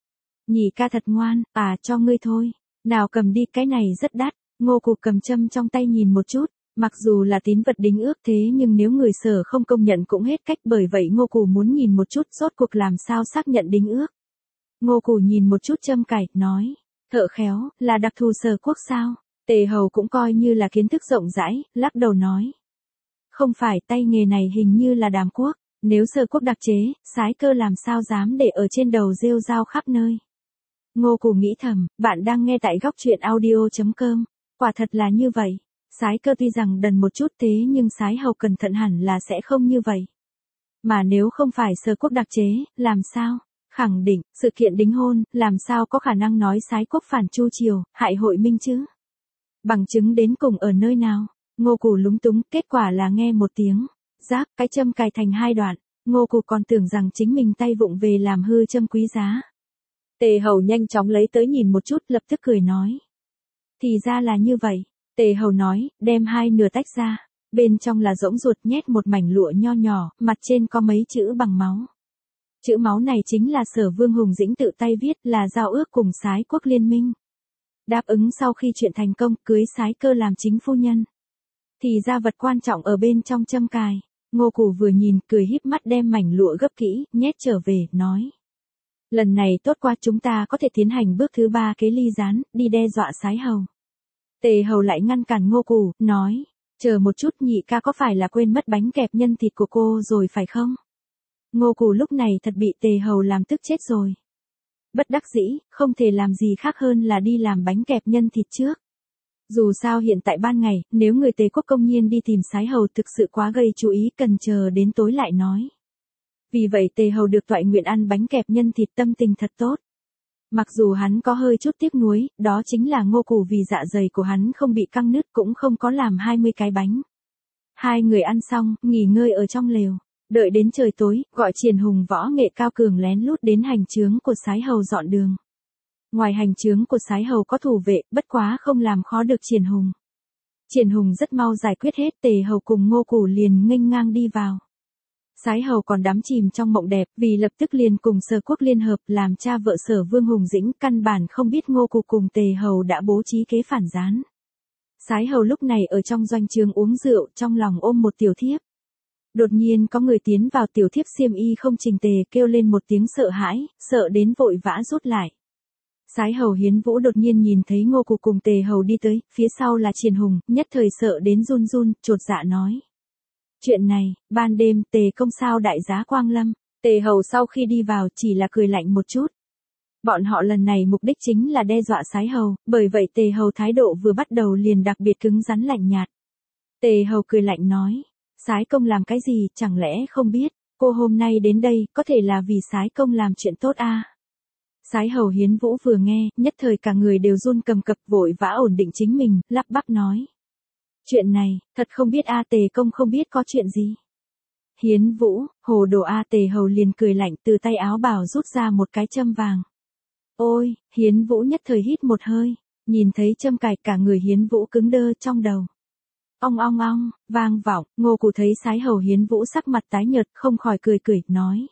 Nhị ca thật ngoan, à cho ngươi thôi. Nào cầm đi, cái này rất đắt. Ngô Củ cầm châm trong tay nhìn một chút. Mặc dù là tín vật đính ước thế nhưng nếu người Sở không công nhận cũng hết cách, bởi vậy Ngô Củ muốn nhìn một chút rốt cuộc làm sao xác nhận đính ước. Ngô Củ nhìn một chút châm cài, nói. Thợ khéo, là đặc thù Sở quốc sao? Tề Hầu cũng coi như là kiến thức rộng rãi, lắc đầu nói. Không phải, tay nghề này hình như là Đàm quốc. Nếu Sở quốc đặc chế, Sái Cơ làm sao dám để ở trên đầu rêu rao khắp nơi. Ngô Củ nghĩ thầm, bạn đang nghe tại góc truyện audio chấm com. Quả thật là như vậy. Sái Cơ tuy rằng đần một chút thế nhưng Sái Hầu cẩn thận hẳn là sẽ không như vậy. Mà nếu không phải Sở quốc đặc chế, làm sao? Khẳng định, sự kiện đính hôn, làm sao có khả năng nói Sái quốc phản Chu triều, hại hội minh chứ? Bằng chứng đến cùng ở nơi nào? Ngô Củ lúng túng, kết quả là nghe một tiếng. Giáp, cái châm cài thành hai đoạn. Ngô Củ còn tưởng rằng chính mình tay vụng về làm hư châm quý giá. Tề Hầu nhanh chóng lấy tới nhìn một chút, lập tức cười nói. Thì ra là như vậy. Tề Hầu nói, đem hai nửa tách ra. Bên trong là rỗng ruột, nhét một mảnh lụa nho nhỏ, mặt trên có mấy chữ bằng máu. Chữ máu này chính là Sở Vương Hùng Dĩnh tự tay viết, là giao ước cùng Sái quốc liên minh. Đáp ứng sau khi chuyện thành công, cưới Sái Cơ làm chính phu nhân. Thì ra vật quan trọng ở bên trong châm cài. Ngô Củ vừa nhìn, cười híp mắt đem mảnh lụa gấp kỹ, nhét trở về, nói. Lần này tốt quá, chúng ta có thể tiến hành bước thứ ba kế ly gián, đi đe dọa Sái Hầu. Tề Hầu lại ngăn cản Ngô Củ, nói. Chờ một chút, nhị ca có phải là quên mất bánh kẹp nhân thịt của cô rồi phải không? Ngô Củ lúc này thật bị Tề Hầu làm tức chết rồi. Bất đắc dĩ, không thể làm gì khác hơn là đi làm bánh kẹp nhân thịt trước. Dù sao hiện tại ban ngày, nếu người Tề quốc công nhiên đi tìm Sái Hầu thực sự quá gây chú ý, cần chờ đến tối lại nói. Vì vậy Tề Hầu được toại nguyện ăn bánh kẹp nhân thịt, tâm tình thật tốt. Mặc dù hắn có hơi chút tiếc nuối, đó chính là Ngô Củ vì dạ dày của hắn không bị căng nứt cũng không có làm hai mươi cái bánh. Hai người ăn xong, nghỉ ngơi ở trong lều. Đợi đến trời tối, gọi Triển Hùng võ nghệ cao cường lén lút đến hành chướng của Sái Hầu dọn đường. Ngoài hành chướng của Sái Hầu có thủ vệ, bất quá không làm khó được Triển Hùng. Triển Hùng rất mau giải quyết hết, Tề Hầu cùng Ngô Củ liền nghênh ngang đi vào. Sái Hầu còn đắm chìm trong mộng đẹp, vì lập tức liền cùng Sở quốc liên hợp làm cha vợ Sở Vương Hùng Dĩnh, căn bản không biết Ngô Củ cùng Tề Hầu đã bố trí kế phản gián. Sái Hầu lúc này ở trong doanh trướng uống rượu, trong lòng ôm một tiểu thiếp. Đột nhiên có người tiến vào, tiểu thiếp xiêm y không chỉnh tề, kêu lên một tiếng sợ hãi, sợ đến vội vã rút lại. Sái Hầu Hiến Vũ đột nhiên nhìn thấy Ngô Củ cùng Tề Hầu đi tới, phía sau là Triển Hùng, nhất thời sợ đến run run, chột dạ nói. Chuyện này, ban đêm, Tề công sao đại giá quang lâm. Tề Hầu sau khi đi vào chỉ là cười lạnh một chút. Bọn họ lần này mục đích chính là đe dọa Sái Hầu, bởi vậy Tề Hầu thái độ vừa bắt đầu liền đặc biệt cứng rắn lạnh nhạt. Tề Hầu cười lạnh nói. Sái công làm cái gì, chẳng lẽ không biết, cô hôm nay đến đây, có thể là vì Sái công làm chuyện tốt à? Sái Hầu Hiến Vũ vừa nghe, nhất thời cả người đều run cầm cập, vội vã ổn định chính mình, lắp bắp nói. Chuyện này, thật không biết a Tề công không biết có chuyện gì. Hiến Vũ, hồ đồ a Tề Hầu liền cười lạnh, từ tay áo bào rút ra một cái châm vàng. Ôi, Hiến Vũ nhất thời hít một hơi, nhìn thấy châm cài, cả người Hiến Vũ cứng đơ trong đầu. Ong ong ong, vang vọng, Ngô Củ thấy Sái Hầu Hiến Vũ sắc mặt tái nhợt, không khỏi cười cười, nói.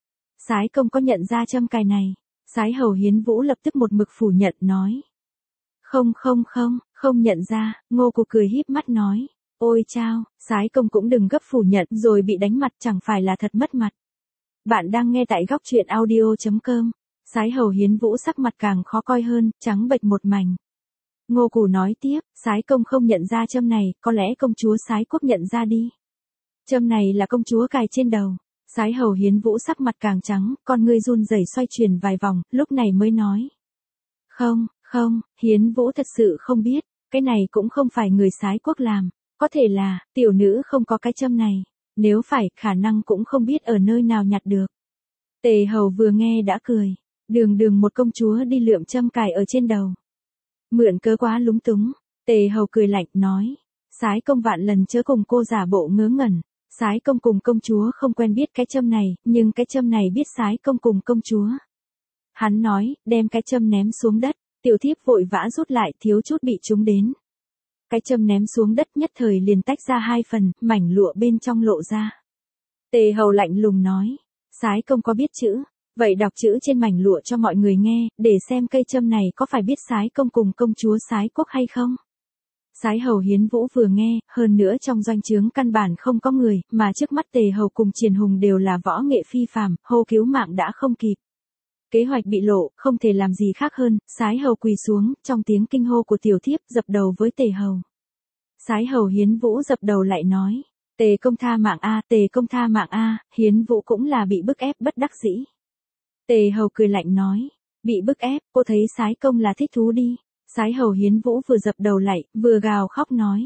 Sái công có nhận ra châm cài này? Sái Hầu Hiến Vũ lập tức một mực phủ nhận, nói. Không không không, không nhận ra, Ngô Củ cười híp mắt nói. Ôi chao, Sái công cũng đừng gấp phủ nhận rồi bị đánh mặt, chẳng phải là thật mất mặt. Bạn đang nghe tại góc truyện audio chấm com. Sái Hầu Hiến Vũ sắc mặt càng khó coi hơn, trắng bệch một mảnh. Ngô Củ nói tiếp, Sái công không nhận ra châm này, có lẽ công chúa Sái quốc nhận ra đi. Châm này là công chúa cài trên đầu. Sái Hầu Hiến Vũ sắc mặt càng trắng, con ngươi run rẩy xoay chuyển vài vòng, lúc này mới nói. Không, không, Hiến Vũ thật sự không biết, cái này cũng không phải người Sái quốc làm, có thể là, tiểu nữ không có cái châm này, nếu phải, khả năng cũng không biết ở nơi nào nhặt được. Tề Hầu vừa nghe đã cười, đường đường một công chúa đi lượm châm cài ở trên đầu. Mượn cớ quá lúng túng, Tề Hầu cười lạnh, nói. Sái công vạn lần chớ cùng cô giả bộ ngớ ngẩn. Sái công cùng công chúa không quen biết cái châm này, nhưng cái châm này biết Sái công cùng công chúa. Hắn nói, đem cái châm ném xuống đất, tiểu thiếp vội vã rút lại, thiếu chút bị trúng đến. cái châm ném xuống đất nhất thời liền tách ra hai phần, mảnh lụa bên trong lộ ra. Tề Hầu lạnh lùng nói, Sái công có biết chữ, vậy đọc chữ trên mảnh lụa cho mọi người nghe, để xem cây châm này có phải biết Sái công cùng công chúa Sái quốc hay không. Sái Hầu Hiến Vũ vừa nghe, hơn nữa trong doanh trướng căn bản không có người, mà trước mắt Tề Hầu cùng Triển Hùng đều là võ nghệ phi phàm, hô cứu mạng đã không kịp. Kế hoạch bị lộ, không thể làm gì khác hơn, Sái Hầu quỳ xuống, trong tiếng kinh hô của tiểu thiếp, dập đầu với Tề Hầu. Sái Hầu Hiến Vũ dập đầu lại nói, Tề công tha mạng a, Tề công tha mạng a, Hiến Vũ cũng là bị bức ép bất đắc dĩ. Tề Hầu cười lạnh nói, bị bức ép, cô thấy Sái công là thích thú đi. Sái Hầu Hiến Vũ vừa dập đầu lại, vừa gào khóc nói.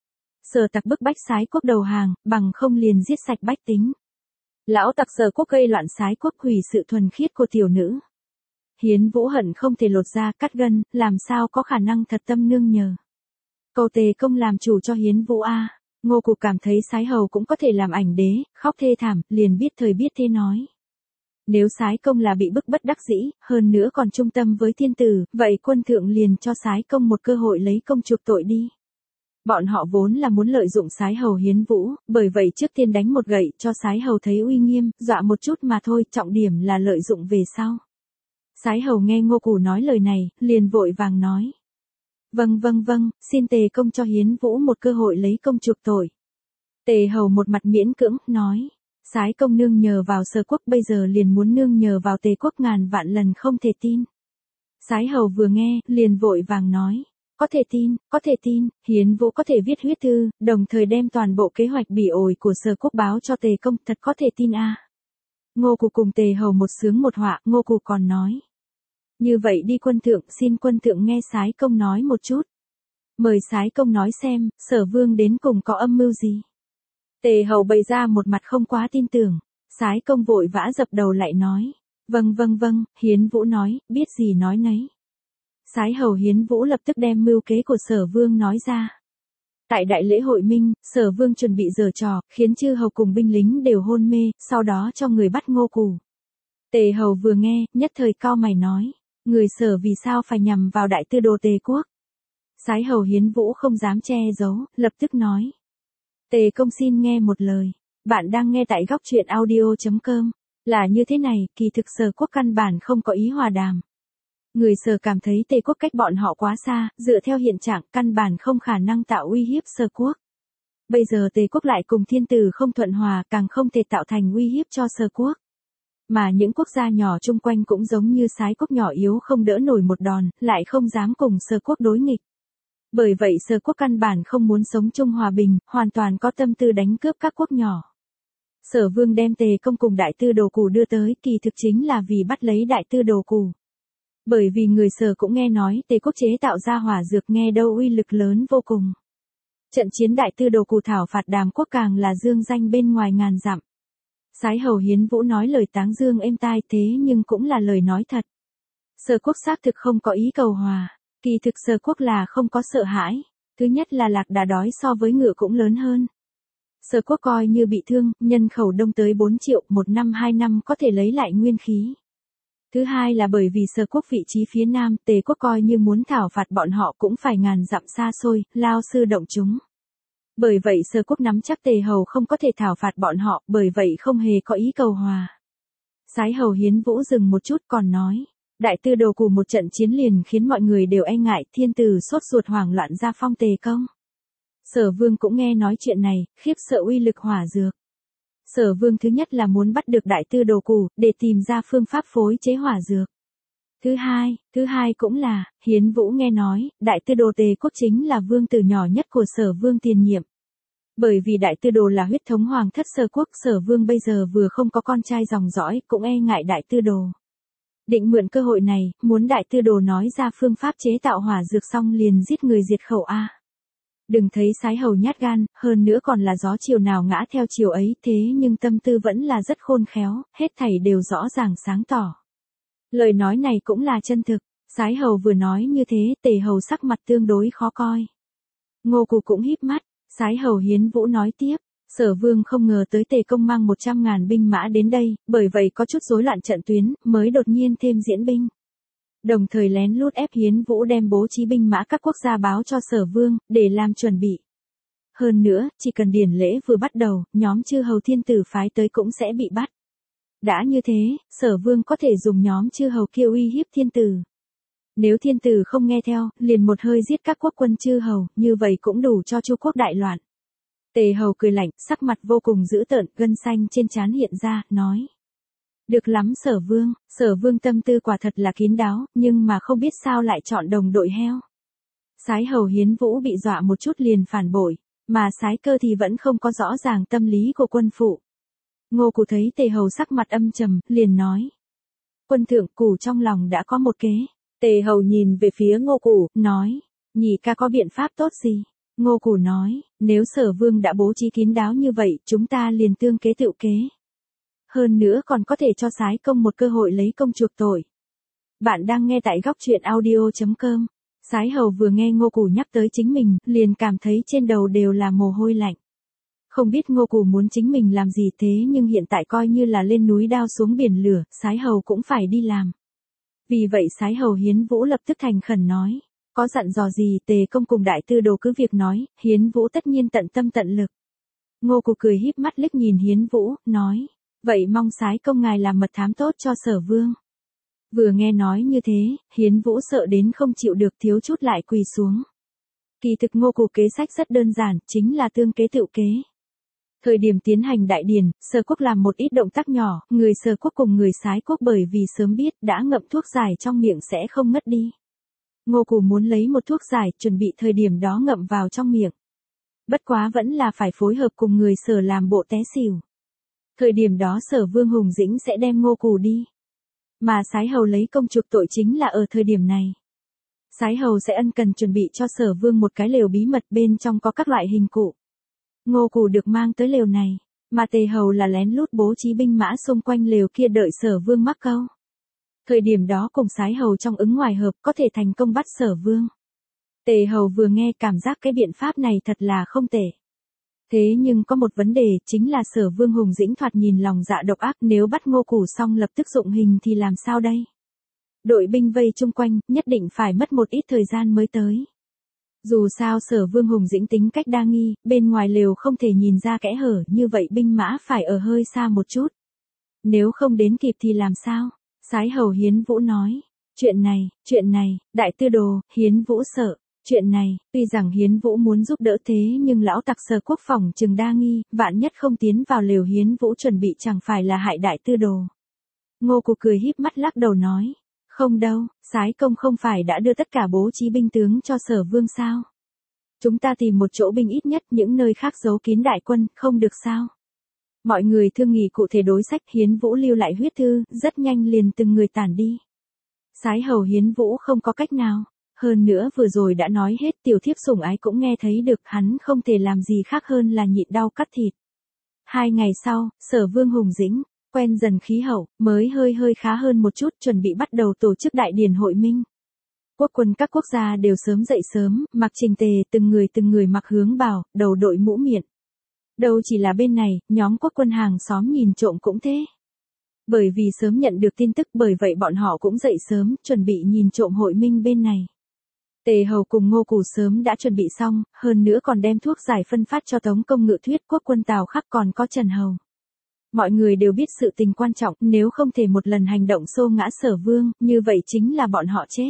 Sở tặc bức bách Sái quốc đầu hàng, bằng không liền giết sạch bách tính. Lão tặc Sở quốc gây loạn Sái quốc, hủy sự thuần khiết của tiểu nữ. Hiến Vũ hận không thể lột da cắt gân, làm sao có khả năng thật tâm nương nhờ. Cầu Tề công làm chủ cho Hiến Vũ a. Ngô Cục cảm thấy Sái Hầu cũng có thể làm ảnh đế, khóc thê thảm, liền biết thời biết thế nói. Nếu Sái công là bị bức bất đắc dĩ, hơn nữa còn trung tâm với thiên tử, vậy quân thượng liền cho Sái công một cơ hội lấy công chuộc tội đi. Bọn họ vốn là muốn lợi dụng Sái Hầu Hiến Vũ, bởi vậy trước tiên đánh một gậy cho Sái Hầu thấy uy nghiêm, dọa một chút mà thôi, trọng điểm là lợi dụng về sau. Sái Hầu nghe Ngô Cù nói lời này, liền vội vàng nói. Vâng vâng vâng, xin Tề công cho Hiến Vũ một cơ hội lấy công chuộc tội. Tề Hầu một mặt miễn cưỡng, nói. Sái công nương nhờ vào Sở quốc bây giờ liền muốn nương nhờ vào Tề quốc ngàn vạn lần không thể tin. Sái Hầu vừa nghe, liền vội vàng nói. Có thể tin, có thể tin, Hiến Vũ có thể viết huyết thư, đồng thời đem toàn bộ kế hoạch bỉ ổi của Sở quốc báo cho Tề công, thật có thể tin a. À. Ngô Cục cùng Tề Hầu một sướng một họa, Ngô Cục còn nói. Như vậy đi quân thượng, xin quân thượng nghe Sái công nói một chút. Mời Sái công nói xem, Sở vương đến cùng có âm mưu gì. Tề Hầu bày ra một mặt không quá tin tưởng, Sái công vội vã dập đầu lại nói, vâng vâng vâng, Hiến Vũ nói, biết gì nói nấy. Sái Hầu Hiến Vũ lập tức đem mưu kế của Sở vương nói ra. Tại đại lễ hội minh, Sở vương chuẩn bị giở trò, khiến chư hầu cùng binh lính đều hôn mê, sau đó cho người bắt Ngô Cù. Tề Hầu vừa nghe, nhất thời cau mày nói, người Sở vì sao phải nhằm vào đại tư đồ Tề quốc. Sái Hầu Hiến Vũ không dám che giấu, lập tức nói. Tề công xin nghe một lời, bạn đang nghe tại góc truyện audio chấm com, là như thế này, kỳ thực Sở quốc căn bản không có ý hòa đàm. Người Sở cảm thấy Tề quốc cách bọn họ quá xa, dựa theo hiện trạng căn bản không khả năng tạo uy hiếp Sở quốc. Bây giờ Tề quốc lại cùng thiên tử không thuận hòa, càng không thể tạo thành uy hiếp cho Sở quốc. Mà những quốc gia nhỏ chung quanh cũng giống như Sái quốc nhỏ yếu không đỡ nổi một đòn, lại không dám cùng Sở quốc đối nghịch. Bởi vậy Sở quốc căn bản không muốn sống chung hòa bình, hoàn toàn có tâm tư đánh cướp các quốc nhỏ. Sở vương đem Tề công cùng đại tư đồ Cù đưa tới, kỳ thực chính là vì bắt lấy đại tư đồ Cù. Bởi vì người Sở cũng nghe nói Tề quốc chế tạo ra hỏa dược nghe đâu uy lực lớn vô cùng. Trận chiến đại tư đồ Cù thảo phạt Đàm quốc càng là dương danh bên ngoài ngàn dặm. Sái Hầu Hiến Vũ nói lời táng dương êm tai thế nhưng cũng là lời nói thật. Sở quốc xác thực không có ý cầu hòa. Kỳ thực Sở quốc là không có sợ hãi. Thứ nhất là lạc đà đói so với ngựa cũng lớn hơn. Sở quốc coi như bị thương, nhân khẩu đông tới bốn triệu, một năm hai năm có thể lấy lại nguyên khí. Thứ hai là bởi vì Sở quốc vị trí phía nam, Tề quốc coi như muốn thảo phạt bọn họ cũng phải ngàn dặm xa xôi, lao sư động chúng. Bởi vậy Sở quốc nắm chắc Tề Hầu không có thể thảo phạt bọn họ, bởi vậy không hề có ý cầu hòa. Sái Hầu Hiến Vũ dừng một chút còn nói. Đại tư đồ Cù một trận chiến liền khiến mọi người đều e ngại, thiên tử sốt ruột hoảng loạn ra phong Tề công. Sở vương cũng nghe nói chuyện này, khiếp sợ uy lực hỏa dược. Sở vương thứ nhất là muốn bắt được đại tư đồ Cù, để tìm ra phương pháp phối chế hỏa dược. Thứ hai, thứ hai cũng là, Hiến Vũ nghe nói, đại tư đồ Tề quốc chính là vương tử nhỏ nhất của Sở vương tiền nhiệm. Bởi vì đại tư đồ là huyết thống hoàng thất Sở quốc, Sở vương bây giờ vừa không có con trai dòng dõi, cũng e ngại đại tư đồ. Định mượn cơ hội này, muốn đại tư đồ nói ra phương pháp chế tạo hỏa dược xong liền giết người diệt khẩu a. Đừng thấy Sái Hầu nhát gan, hơn nữa còn là gió chiều nào ngã theo chiều ấy, thế nhưng tâm tư vẫn là rất khôn khéo, hết thảy đều rõ ràng sáng tỏ. Lời nói này cũng là chân thực, Sái Hầu vừa nói như thế, Tề Hầu sắc mặt tương đối khó coi. Ngô Cù cũng híp mắt, Sái Hầu Hiến Vũ nói tiếp. Sở vương không ngờ tới Tề công mang một trăm ngàn binh mã đến đây, bởi vậy có chút rối loạn trận tuyến, mới đột nhiên thêm diễn binh. Đồng thời lén lút ép Hiến Vũ đem bố trí binh mã các quốc gia báo cho Sở Vương, để làm chuẩn bị. Hơn nữa, chỉ cần điển lễ vừa bắt đầu, nhóm chư hầu thiên tử phái tới cũng sẽ bị bắt. Đã như thế, Sở Vương có thể dùng nhóm chư hầu kia uy hiếp thiên tử. Nếu thiên tử không nghe theo, liền một hơi giết các quốc quân chư hầu, như vậy cũng đủ cho Chu quốc đại loạn. Tề hầu cười lạnh, sắc mặt vô cùng dữ tợn, gân xanh trên trán hiện ra, nói. Được lắm Sở Vương, Sở Vương tâm tư quả thật là kín đáo, nhưng mà không biết sao lại chọn đồng đội heo. Sái hầu Hiến Vũ bị dọa một chút liền phản bội, mà Sái Cơ thì vẫn không có rõ ràng tâm lý của quân phụ. Ngô Cù thấy Tề hầu sắc mặt âm trầm, liền nói. Quân thượng, Cù trong lòng đã có một kế. Tề hầu nhìn về phía Ngô Cù, nói. Nhị ca có biện pháp tốt gì? Ngô Cù nói, nếu Sở Vương đã bố trí kín đáo như vậy, chúng ta liền tương kế tựu kế. Hơn nữa còn có thể cho Sái Công một cơ hội lấy công chuộc tội. Bạn đang nghe tại góc truyện audio chấm com. Sái hầu vừa nghe Ngô Cù nhắc tới chính mình, liền cảm thấy trên đầu đều là mồ hôi lạnh. Không biết Ngô Cù muốn chính mình làm gì thế nhưng hiện tại coi như là lên núi đao xuống biển lửa, Sái hầu cũng phải đi làm. Vì vậy Sái hầu Hiến Vũ lập tức thành khẩn nói. Có dặn dò gì Tề công cùng đại tư đồ cứ việc nói, Hiến Vũ tất nhiên tận tâm tận lực. Ngô Cù cười híp mắt liếc nhìn Hiến Vũ, nói. Vậy mong Sái công ngài làm mật thám tốt cho Sở Vương. Vừa nghe nói như thế, Hiến Vũ sợ đến không chịu được thiếu chút lại quỳ xuống. Kỳ thực Ngô Cù kế sách rất đơn giản, chính là tương kế tựu kế. Thời điểm tiến hành đại điển, Sở quốc làm một ít động tác nhỏ, người Sở quốc cùng người Sái quốc bởi vì sớm biết đã ngậm thuốc giải trong miệng sẽ không ngất đi. Ngô Cù muốn lấy một thuốc giải, chuẩn bị thời điểm đó ngậm vào trong miệng. Bất quá vẫn là phải phối hợp cùng người Sở làm bộ té xỉu. Thời điểm đó Sở Vương Hùng Dĩnh sẽ đem Ngô Cù đi. Mà Sái hầu lấy công chuộc tội chính là ở thời điểm này. Sái hầu sẽ ân cần chuẩn bị cho Sở Vương một cái lều bí mật bên trong có các loại hình cụ. Ngô Cù được mang tới lều này, mà Tề hầu là lén lút bố trí binh mã xung quanh lều kia đợi Sở Vương mắc câu. Thời điểm đó cùng Sái hầu trong ứng ngoài hợp có thể thành công bắt Sở Vương. Tề hầu vừa nghe cảm giác cái biện pháp này thật là không tệ. Thế nhưng có một vấn đề chính là Sở Vương Hùng Dĩnh thoạt nhìn lòng dạ độc ác, nếu bắt Ngô Cù xong lập tức dụng hình thì làm sao đây? Đội binh vây chung quanh, nhất định phải mất một ít thời gian mới tới. Dù sao Sở Vương Hùng Dĩnh tính cách đa nghi, bên ngoài lều không thể nhìn ra kẽ hở, như vậy binh mã phải ở hơi xa một chút. Nếu không đến kịp thì làm sao? Sái hầu Hiến Vũ nói. Chuyện này, chuyện này, đại tư đồ, Hiến Vũ sợ. Chuyện này, tuy rằng Hiến Vũ muốn giúp đỡ thế nhưng lão tặc Sở quốc phòng chừng đa nghi, vạn nhất không tiến vào lều Hiến Vũ chuẩn bị chẳng phải là hại đại tư đồ. Ngô Cù cười híp mắt lắc đầu nói. Không đâu, Sái công không phải đã đưa tất cả bố trí binh tướng cho Sở Vương sao? Chúng ta tìm một chỗ binh ít nhất những nơi khác giấu kín đại quân, không được sao? Mọi người thương nghị cụ thể đối sách, Hiến Vũ lưu lại huyết thư, rất nhanh liền từng người tản đi. Sái hầu Hiến Vũ không có cách nào. Hơn nữa vừa rồi đã nói hết, tiểu thiếp sủng ái cũng nghe thấy được, hắn không thể làm gì khác hơn là nhịn đau cắt thịt. Hai ngày sau, Sở Vương Hùng Dĩnh, quen dần khí hậu, mới hơi hơi khá hơn một chút, chuẩn bị bắt đầu tổ chức đại điển hội minh. Quốc quân các quốc gia đều sớm dậy sớm, mặc chỉnh tề, từng người từng người mặc hướng bào, đầu đội mũ miện. Đâu chỉ là bên này, nhóm quốc quân hàng xóm nhìn trộm cũng thế. Bởi vì sớm nhận được tin tức, bởi vậy bọn họ cũng dậy sớm, chuẩn bị nhìn trộm hội minh bên này. Tề hầu cùng Ngô Cù sớm đã chuẩn bị xong, hơn nữa còn đem thuốc giải phân phát cho Tống công Ngự Thuyết, quốc quân Tào Khắc, còn có Trần Hầu. Mọi người đều biết sự tình quan trọng, nếu không thể một lần hành động xô ngã Sở Vương, như vậy chính là bọn họ chết.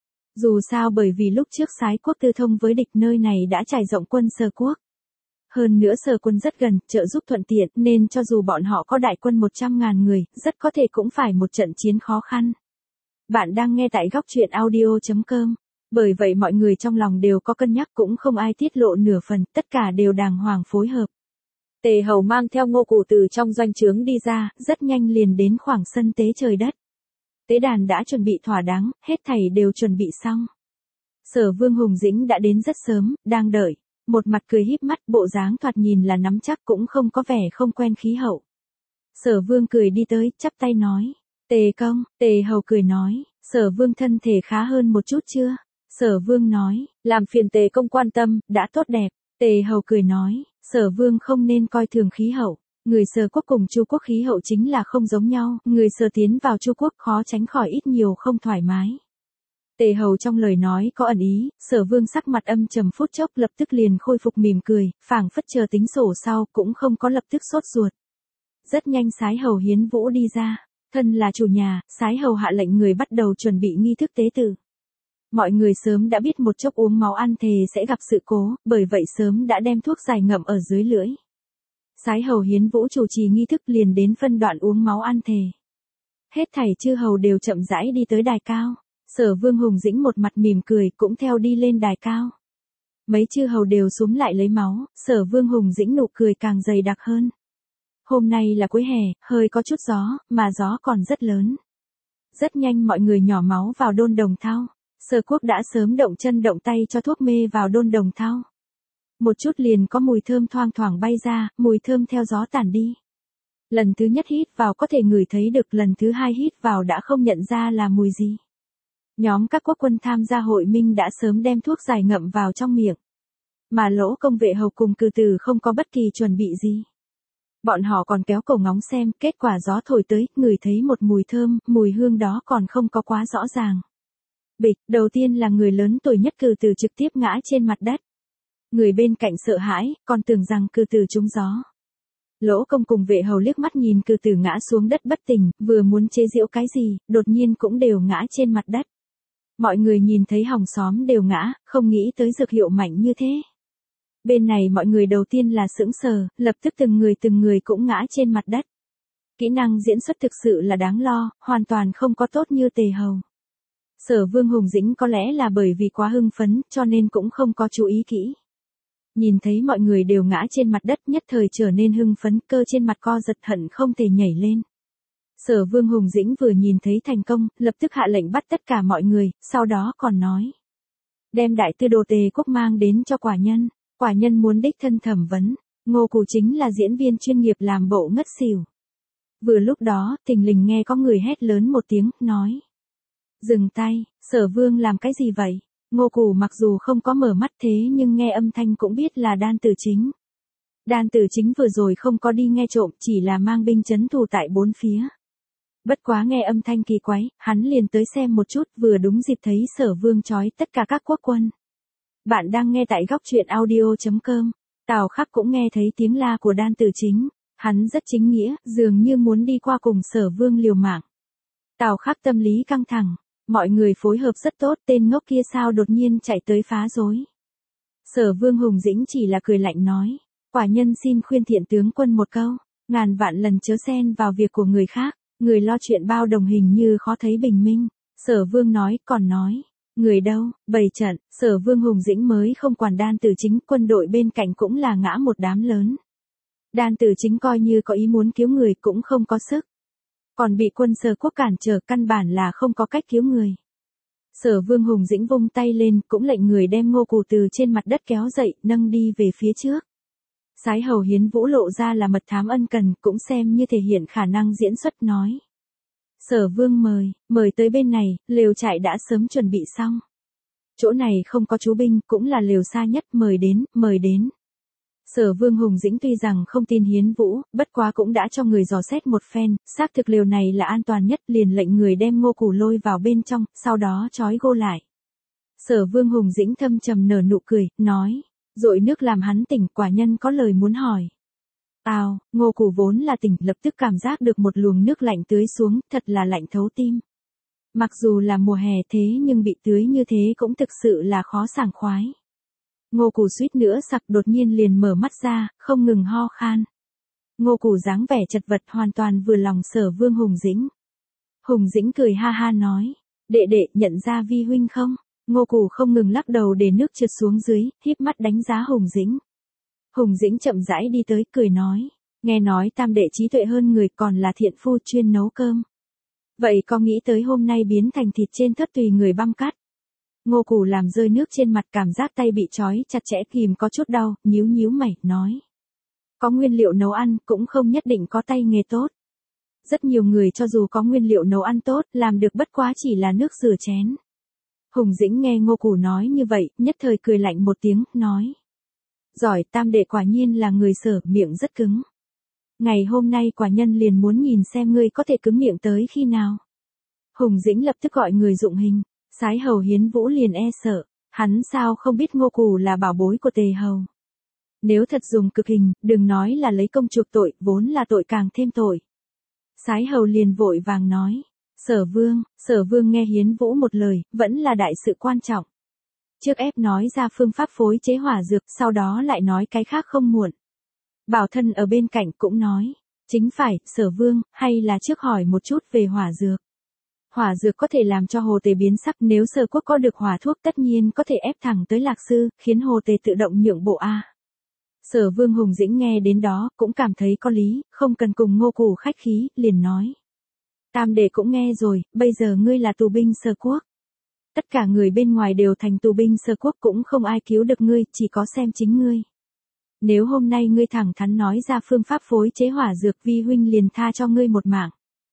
Dù sao bởi vì lúc trước Sái quốc tư thông với địch, nơi này đã trải rộng quân Sở quốc. Hơn nữa Sở quân rất gần, trợ giúp thuận tiện, nên cho dù bọn họ có đại quân một trăm ngàn người, rất có thể cũng phải một trận chiến khó khăn. Bạn đang nghe tại góc truyện audio chấm com. Bởi vậy mọi người trong lòng đều có cân nhắc, cũng không ai tiết lộ nửa phần, tất cả đều đàng hoàng phối hợp. Tề hầu mang theo Ngô Cù từ trong doanh trướng đi ra, rất nhanh liền đến khoảng sân tế trời đất. Tế đàn đã chuẩn bị thỏa đáng, hết thảy đều chuẩn bị xong. Sở Vương Hùng Dĩnh đã đến rất sớm, đang đợi, một mặt cười híp mắt, bộ dáng thoạt nhìn là nắm chắc, cũng không có vẻ không quen khí hậu. Sở Vương cười đi tới, chắp tay nói. Tề công, Tề hầu cười nói, Sở Vương thân thể khá hơn một chút chưa? Sở Vương nói, làm phiền Tề công quan tâm, đã tốt đẹp. Tề hầu cười nói, Sở Vương không nên coi thường khí hậu. Người Sở quốc cùng Chu quốc khí hậu chính là không giống nhau, người Sở tiến vào Chu quốc khó tránh khỏi ít nhiều không thoải mái. Tề Hầu trong lời nói có ẩn ý, Sở Vương sắc mặt âm trầm phút chốc lập tức liền khôi phục mỉm cười, phảng phất chờ tính sổ sau cũng không có lập tức sốt ruột. Rất nhanh Sái Hầu Hiến Vũ đi ra, thân là chủ nhà, Sái Hầu hạ lệnh người bắt đầu chuẩn bị nghi thức tế tự. Mọi người sớm đã biết một chốc uống máu ăn thề sẽ gặp sự cố, bởi vậy sớm đã đem thuốc giải ngậm ở dưới lưỡi. Sái Hầu Hiến Vũ chủ trì nghi thức liền đến phân đoạn uống máu ăn thề. Hết thảy chư hầu đều chậm rãi đi tới đài cao. Sở Vương Hùng Dĩnh một mặt mỉm cười cũng theo đi lên đài cao. Mấy chư hầu đều xúm lại lấy máu, Sở Vương Hùng Dĩnh nụ cười càng dày đặc hơn. Hôm nay là cuối hè, hơi có chút gió, mà gió còn rất lớn. Rất nhanh mọi người nhỏ máu vào đôn đồng thau. Sở Quốc đã sớm động chân động tay cho thuốc mê vào đôn đồng thau. Một chút liền có mùi thơm thoang thoảng bay ra, mùi thơm theo gió tản đi. Lần thứ nhất hít vào có thể ngửi thấy được, lần thứ hai hít vào đã không nhận ra là mùi gì. Nhóm các quốc quân tham gia hội minh đã sớm đem thuốc giải ngậm vào trong miệng. Mà Lỗ Công Vệ Hầu cùng Cừ Tử không có bất kỳ chuẩn bị gì. Bọn họ còn kéo cổ ngóng xem, kết quả gió thổi tới, ngửi thấy một mùi thơm, mùi hương đó còn không có quá rõ ràng. Bịch, đầu tiên là người lớn tuổi nhất Cừ Tử trực tiếp ngã trên mặt đất. Người bên cạnh sợ hãi, còn tưởng rằng Cừ Tử trúng gió. Lỗ Công cùng Vệ Hầu liếc mắt nhìn Cừ Tử ngã xuống đất bất tỉnh, vừa muốn chế giễu cái gì, đột nhiên cũng đều ngã trên mặt đất. Mọi người nhìn thấy hàng xóm đều ngã, không nghĩ tới dược hiệu mạnh như thế. Bên này mọi người đầu tiên là sững sờ, lập tức từng người từng người cũng ngã trên mặt đất. Kỹ năng diễn xuất thực sự là đáng lo, hoàn toàn không có tốt như Tề Hầu. Sở Vương Hùng Dĩnh có lẽ là bởi vì quá hưng phấn, cho nên cũng không có chú ý kỹ. Nhìn thấy mọi người đều ngã trên mặt đất nhất thời trở nên hưng phấn, cơ trên mặt co giật hận không thể nhảy lên. Sở Vương Hùng Dĩnh vừa nhìn thấy thành công, lập tức hạ lệnh bắt tất cả mọi người, sau đó còn nói. Đem đại tư đồ Tề Quốc mang đến cho quả nhân, quả nhân muốn đích thân thẩm vấn, Ngô Cù chính là diễn viên chuyên nghiệp làm bộ ngất xỉu. Vừa lúc đó, thình lình nghe có người hét lớn một tiếng, nói. Dừng tay, Sở Vương làm cái gì vậy? Ngô Cù mặc dù không có mở mắt thế nhưng nghe âm thanh cũng biết là Đan Tử Chính. Đan Tử Chính vừa rồi không có đi nghe trộm, chỉ là mang binh trấn thủ tại bốn phía. Bất quá nghe âm thanh kỳ quái, hắn liền tới xem một chút, vừa đúng dịp thấy Sở Vương trói tất cả các quốc quân. Bạn đang nghe tại góc truyện audio chấm com. Tào Khắc cũng nghe thấy tiếng la của Đan Tử Chính, hắn rất chính nghĩa, dường như muốn đi qua cùng Sở Vương liều mạng. Tào Khắc tâm lý căng thẳng, mọi người phối hợp rất tốt, tên ngốc kia sao đột nhiên chạy tới phá rối. Sở Vương Hùng Dĩnh chỉ là cười lạnh nói, quả nhân xin khuyên thiện tướng quân một câu, ngàn vạn lần chớ xen vào việc của người khác. Người lo chuyện bao đồng hình như khó thấy bình minh. Sở Vương nói, còn nói. Người đâu, bày trận, Sở Vương Hùng Dĩnh mới không quản Đan Tử Chính, quân đội bên cạnh cũng là ngã một đám lớn. Đan Tử Chính coi như có ý muốn cứu người cũng không có sức. Còn bị quân Sở Quốc cản trở, căn bản là không có cách cứu người. Sở Vương Hùng Dĩnh vung tay lên, cũng lệnh người đem Ngô Cù từ trên mặt đất kéo dậy, nâng đi về phía trước. Sái Hầu Hiến Vũ lộ ra là mật thám ân cần, cũng xem như thể hiện khả năng diễn xuất nói. Sở Vương mời, mời tới bên này, lều trại đã sớm chuẩn bị xong. Chỗ này không có chú binh, cũng là lều xa nhất, mời đến, mời đến. Sở Vương Hùng Dĩnh tuy rằng không tin Hiến Vũ, bất quá cũng đã cho người dò xét một phen, xác thực lều này là an toàn nhất, liền lệnh người đem Ngô Cù lôi vào bên trong, sau đó trói gô lại. Sở Vương Hùng Dĩnh thâm trầm nở nụ cười, nói. Dội nước làm hắn tỉnh, quả nhân có lời muốn hỏi. Tào, Ngô Cù vốn là tỉnh, lập tức cảm giác được một luồng nước lạnh tưới xuống, thật là lạnh thấu tim. Mặc dù là mùa hè thế nhưng bị tưới như thế cũng thực sự là khó sảng khoái. Ngô Cù suýt nữa sặc, đột nhiên liền mở mắt ra, không ngừng ho khan. Ngô Cù dáng vẻ chật vật hoàn toàn vừa lòng Sở Vương Hùng Dĩnh. Hùng Dĩnh cười ha ha nói, đệ đệ nhận ra vi huynh không? Ngô Cù không ngừng lắc đầu để nước trượt xuống dưới, híp mắt đánh giá Hùng Dĩnh. Hùng Dĩnh chậm rãi đi tới, cười nói, nghe nói tam đệ trí tuệ hơn người, còn là thiện phu chuyên nấu cơm. Vậy có nghĩ tới hôm nay biến thành thịt trên thớt tùy người băm cắt? Ngô Cù làm rơi nước trên mặt, cảm giác tay bị trói chặt chẽ kìm có chút đau, nhíu nhíu mày, nói. Có nguyên liệu nấu ăn, cũng không nhất định có tay nghề tốt. Rất nhiều người cho dù có nguyên liệu nấu ăn tốt, làm được bất quá chỉ là nước rửa chén. Hùng Dĩnh nghe Ngô Cù nói như vậy, nhất thời cười lạnh một tiếng, nói. Giỏi, tam đệ quả nhiên là người Sở, miệng rất cứng. Ngày hôm nay quả nhân liền muốn nhìn xem ngươi có thể cứng miệng tới khi nào. Hùng Dĩnh lập tức gọi người dụng hình, Sái hầu Hiến Vũ liền e sợ, hắn sao không biết Ngô Cù là bảo bối của Tề hầu. Nếu thật dùng cực hình, đừng nói là lấy công chuộc tội, vốn là tội càng thêm tội. Sái hầu liền vội vàng nói, Sở Vương, Sở Vương nghe Hiến Vũ một lời, vẫn là đại sự quan trọng. Trước ép nói ra phương pháp phối chế hỏa dược, sau đó lại nói cái khác không muộn. Bảo Thân ở bên cạnh cũng nói, chính phải, Sở Vương, hay là trước hỏi một chút về hỏa dược. Hỏa dược có thể làm cho hồ tề biến sắc, nếu Sở Quốc có được hỏa thuốc tất nhiên có thể ép thẳng tới Lạc Sư, khiến hồ tề tự động nhượng bộ a. Sở Vương Hùng Dĩnh nghe đến đó, cũng cảm thấy có lý, không cần cùng Ngô Cù khách khí, liền nói. Tam đệ cũng nghe rồi, bây giờ ngươi là tù binh Sở Quốc. Tất cả người bên ngoài đều thành tù binh Sở Quốc, cũng không ai cứu được ngươi, chỉ có xem chính ngươi. Nếu hôm nay ngươi thẳng thắn nói ra phương pháp phối chế hỏa dược, vi huynh liền tha cho ngươi một mạng.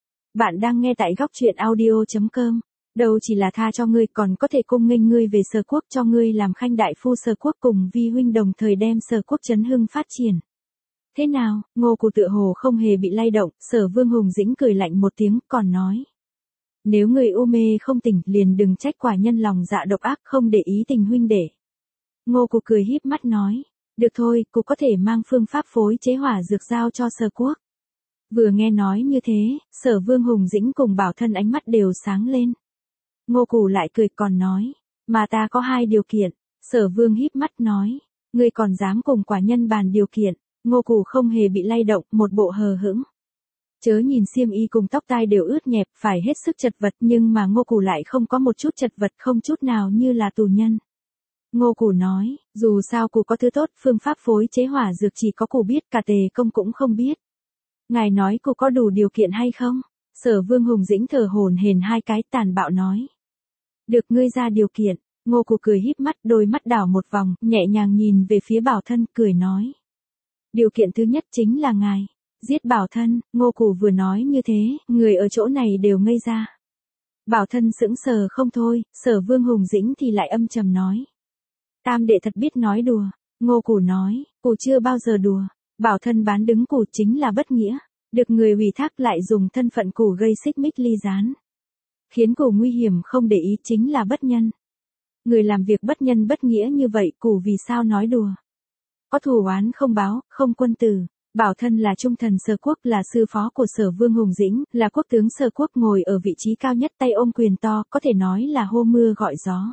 Bạn đang nghe tại góc truyện audio chấm com. Đâu chỉ là tha cho ngươi, còn có thể cung nghênh ngươi về Sở Quốc, cho ngươi làm khanh đại phu Sở Quốc, cùng vi huynh đồng thời đem Sở Quốc chấn hưng phát triển. Thế nào? Ngô Cù tựa hồ không hề bị lay động, Sở Vương Hùng Dĩnh cười lạnh một tiếng, còn nói. Nếu người u mê không tỉnh, liền đừng trách quả nhân lòng dạ độc ác, không để ý tình huynh đệ. Ngô Cù cười híp mắt nói. Được thôi, Cù có thể mang phương pháp phối chế hỏa dược giao cho Sở Quốc. Vừa nghe nói như thế, Sở Vương Hùng Dĩnh cùng Bảo Thân ánh mắt đều sáng lên. Ngô Cù lại cười còn nói, mà ta có hai điều kiện. Sở Vương híp mắt nói, ngươi còn dám cùng quả nhân bàn điều kiện. Ngô Cù không hề bị lay động, một bộ hờ hững. Chớ nhìn xiêm y cùng tóc tai đều ướt nhẹp, phải hết sức chật vật, nhưng mà Ngô Cù lại không có một chút chật vật, không chút nào như là tù nhân. Ngô Cù nói, dù sao Cù có thứ tốt, phương pháp phối chế hỏa dược chỉ có Cù biết, cả Tề công cũng không biết. Ngài nói Cù có đủ điều kiện hay không? Sở Vương Hùng Dĩnh thở hổn hển hai cái, tàn bạo nói. Được, ngươi ra điều kiện. Ngô Cù cười híp mắt, đôi mắt đảo một vòng, nhẹ nhàng nhìn về phía Bảo Thân, cười nói. Điều kiện thứ nhất chính là ngài giết Bảo Thân. Ngô Cù vừa nói như thế, người ở chỗ này đều ngây ra. Bảo Thân sững sờ không thôi, Sở Vương Hùng Dĩnh thì lại âm trầm nói. Tam đệ thật biết nói đùa. Ngô Cù nói, Cù chưa bao giờ đùa. Bảo Thân bán đứng Cù chính là bất nghĩa. Được người ủy thác lại dùng thân phận Cù gây xích mích ly gián. Khiến Cù nguy hiểm không để ý chính là bất nhân. Người làm việc bất nhân bất nghĩa như vậy, Cù vì sao nói đùa? Có thù oán không báo, không quân tử. Bảo Thân là trung thần Sở Quốc, là sư phó của Sở Vương Hùng Dĩnh, là quốc tướng Sở Quốc, ngồi ở vị trí cao nhất, tay ôm quyền to, có thể nói là hô mưa gọi gió.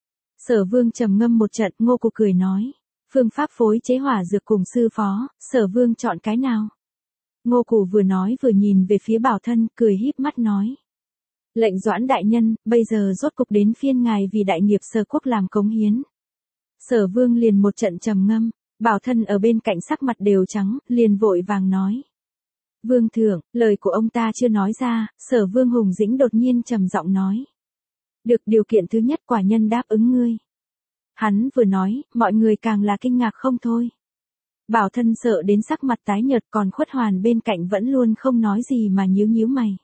Sở Vương trầm ngâm một trận, Ngô Cù cười nói. Phương pháp phối chế hỏa dược cùng sư phó, Sở Vương chọn cái nào? Ngô Cù vừa nói vừa nhìn về phía Bảo Thân, cười híp mắt nói. Lệnh Doãn đại nhân, bây giờ rốt cục đến phiên ngài vì đại nghiệp Sở Quốc làm cống hiến. Sở Vương liền một trận trầm ngâm. Bảo Thân ở bên cạnh sắc mặt đều trắng, liền vội vàng nói. Vương thượng, lời của ông ta chưa nói ra, Sở Vương Hùng Dĩnh đột nhiên trầm giọng nói. Được, điều kiện thứ nhất quả nhân đáp ứng ngươi. Hắn vừa nói, mọi người càng là kinh ngạc không thôi. Bảo Thân sợ đến sắc mặt tái nhợt, còn Khuất Hoàn bên cạnh vẫn luôn không nói gì mà nhíu nhíu mày.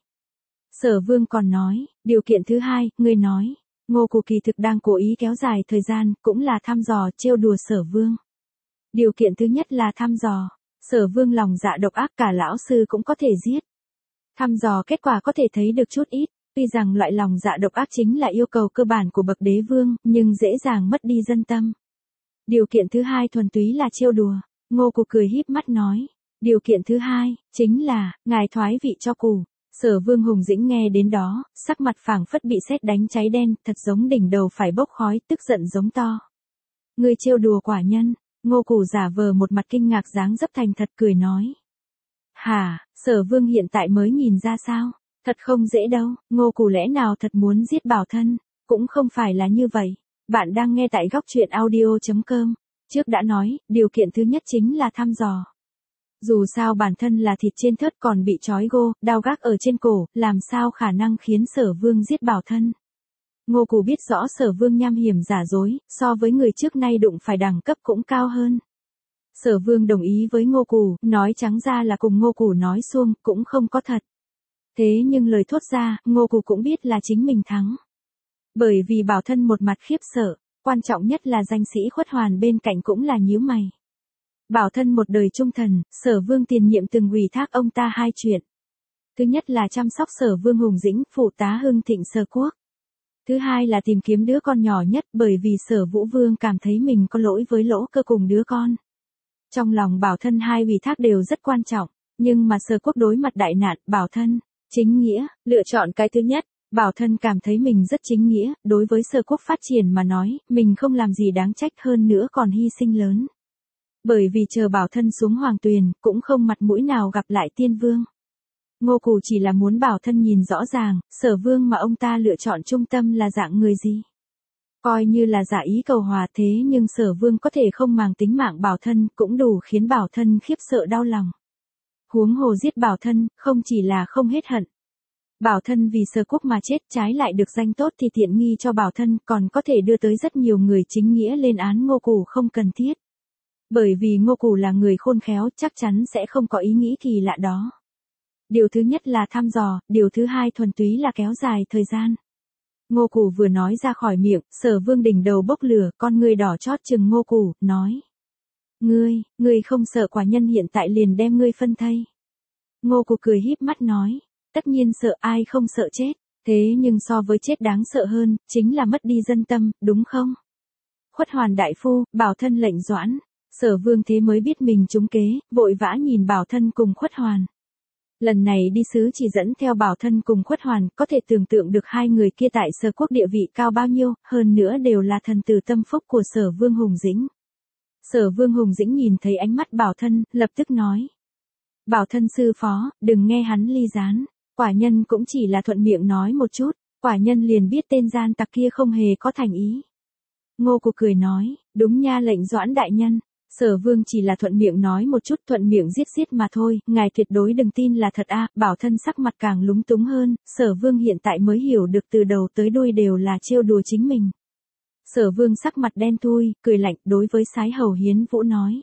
Sở Vương còn nói, điều kiện thứ hai, ngươi nói. Ngô Cù kỳ thực đang cố ý kéo dài thời gian, cũng là thăm dò, trêu đùa Sở Vương. Điều kiện thứ nhất là thăm dò. Sở Vương lòng dạ độc ác, cả lão sư cũng có thể giết. Thăm dò kết quả có thể thấy được chút ít. Tuy rằng loại lòng dạ độc ác chính là yêu cầu cơ bản của bậc đế vương, nhưng dễ dàng mất đi dân tâm. Điều kiện thứ hai thuần túy là trêu đùa. Ngô Cù cười híp mắt nói. Điều kiện thứ hai, chính là, ngài thoái vị cho Cù. Sở Vương Hùng Dĩnh nghe đến đó, sắc mặt phảng phất bị sét đánh cháy đen, thật giống đỉnh đầu phải bốc khói, tức giận giống to. Ngươi trêu đùa quả nhân. Ngô Cù giả vờ một mặt kinh ngạc dáng dấp thành thật cười nói. Hả, Sở Vương hiện tại mới nhìn ra sao? Thật không dễ đâu, Ngô Cù lẽ nào thật muốn giết Bảo Thân? Cũng không phải là như vậy. Bạn đang nghe tại góc truyện audio chấm com. Trước đã nói, điều kiện thứ nhất chính là thăm dò. Dù sao bản thân là thịt trên thớt còn bị trói gô, đao gác ở trên cổ, làm sao khả năng khiến Sở Vương giết Bảo Thân? Ngô Cù biết rõ Sở Vương nham hiểm giả dối, so với người trước nay đụng phải đẳng cấp cũng cao hơn. Sở Vương đồng ý với Ngô Cù, nói trắng ra là cùng Ngô Cù nói suông, cũng không có thật. Thế nhưng lời thốt ra, Ngô Cù cũng biết là chính mình thắng. Bởi vì Bảo Thân một mặt khiếp sợ, quan trọng nhất là danh sĩ Khuất Hoàn bên cạnh cũng là nhíu mày. Bảo Thân một đời trung thần, Sở Vương tiền nhiệm từng ủy thác ông ta hai chuyện. Thứ nhất là chăm sóc Sở Vương Hùng Dĩnh, phụ tá hưng thịnh Sở Quốc. Thứ hai là tìm kiếm đứa con nhỏ nhất bởi vì Sở Vũ Vương cảm thấy mình có lỗi với Lỗ Cơ cùng đứa con. Trong lòng Bảo Thân hai ủy thác đều rất quan trọng, nhưng mà Sở Quốc đối mặt đại nạn, Bảo Thân, chính nghĩa, lựa chọn cái thứ nhất. Bảo Thân cảm thấy mình rất chính nghĩa, đối với Sở Quốc phát triển mà nói, mình không làm gì đáng trách hơn nữa còn hy sinh lớn. Bởi vì chờ Bảo Thân xuống Hoàng Tuyền, cũng không mặt mũi nào gặp lại Tiên Vương. Ngô Cù chỉ là muốn Bảo Thân nhìn rõ ràng, Sở Vương mà ông ta lựa chọn trung tâm là dạng người gì. Coi như là giả ý cầu hòa thế nhưng Sở Vương có thể không màng tính mạng Bảo Thân cũng đủ khiến Bảo Thân khiếp sợ đau lòng. Huống hồ giết Bảo Thân, không chỉ là không hết hận. Bảo Thân vì Sở Quốc mà chết trái lại được danh tốt thì tiện nghi cho Bảo Thân còn có thể đưa tới rất nhiều người chính nghĩa lên án Ngô Cù không cần thiết. Bởi vì Ngô Cù là người khôn khéo chắc chắn sẽ không có ý nghĩ kỳ lạ đó. Điều thứ nhất là thăm dò, điều thứ hai thuần túy là kéo dài thời gian. Ngô Cù vừa nói ra khỏi miệng, Sở Vương đỉnh đầu bốc lửa, con ngươi đỏ chót chừng Ngô Cù, nói. Ngươi, ngươi không sợ quả nhân hiện tại liền đem ngươi phân thây. Ngô Cù cười híp mắt nói, tất nhiên sợ ai không sợ chết, thế nhưng so với chết đáng sợ hơn, chính là mất đi dân tâm, đúng không? Khuất Hoàn đại phu, Bảo Thân lệnh doãn, Sở Vương thế mới biết mình trúng kế, vội vã nhìn Bảo Thân cùng Khuất Hoàn. Lần này đi sứ chỉ dẫn theo Bảo Thân cùng Khuất Hoàn, có thể tưởng tượng được hai người kia tại Sở Quốc địa vị cao bao nhiêu, hơn nữa đều là thần tử tâm phúc của Sở Vương Hùng Dĩnh. Sở Vương Hùng Dĩnh nhìn thấy ánh mắt Bảo Thân, lập tức nói. Bảo Thân sư phó, đừng nghe hắn ly gián, quả nhân cũng chỉ là thuận miệng nói một chút, quả nhân liền biết tên gian tặc kia không hề có thành ý. Ngô Cù cười nói, đúng nha lệnh doãn đại nhân. Sở Vương chỉ là thuận miệng nói một chút thuận miệng giết giết mà thôi, ngài tuyệt đối đừng tin là thật a. Bảo Thân sắc mặt càng lúng túng hơn, Sở Vương hiện tại mới hiểu được từ đầu tới đuôi đều là trêu đùa chính mình. Sở Vương sắc mặt đen thui, cười lạnh đối với Sái Hầu Hiến Vũ nói.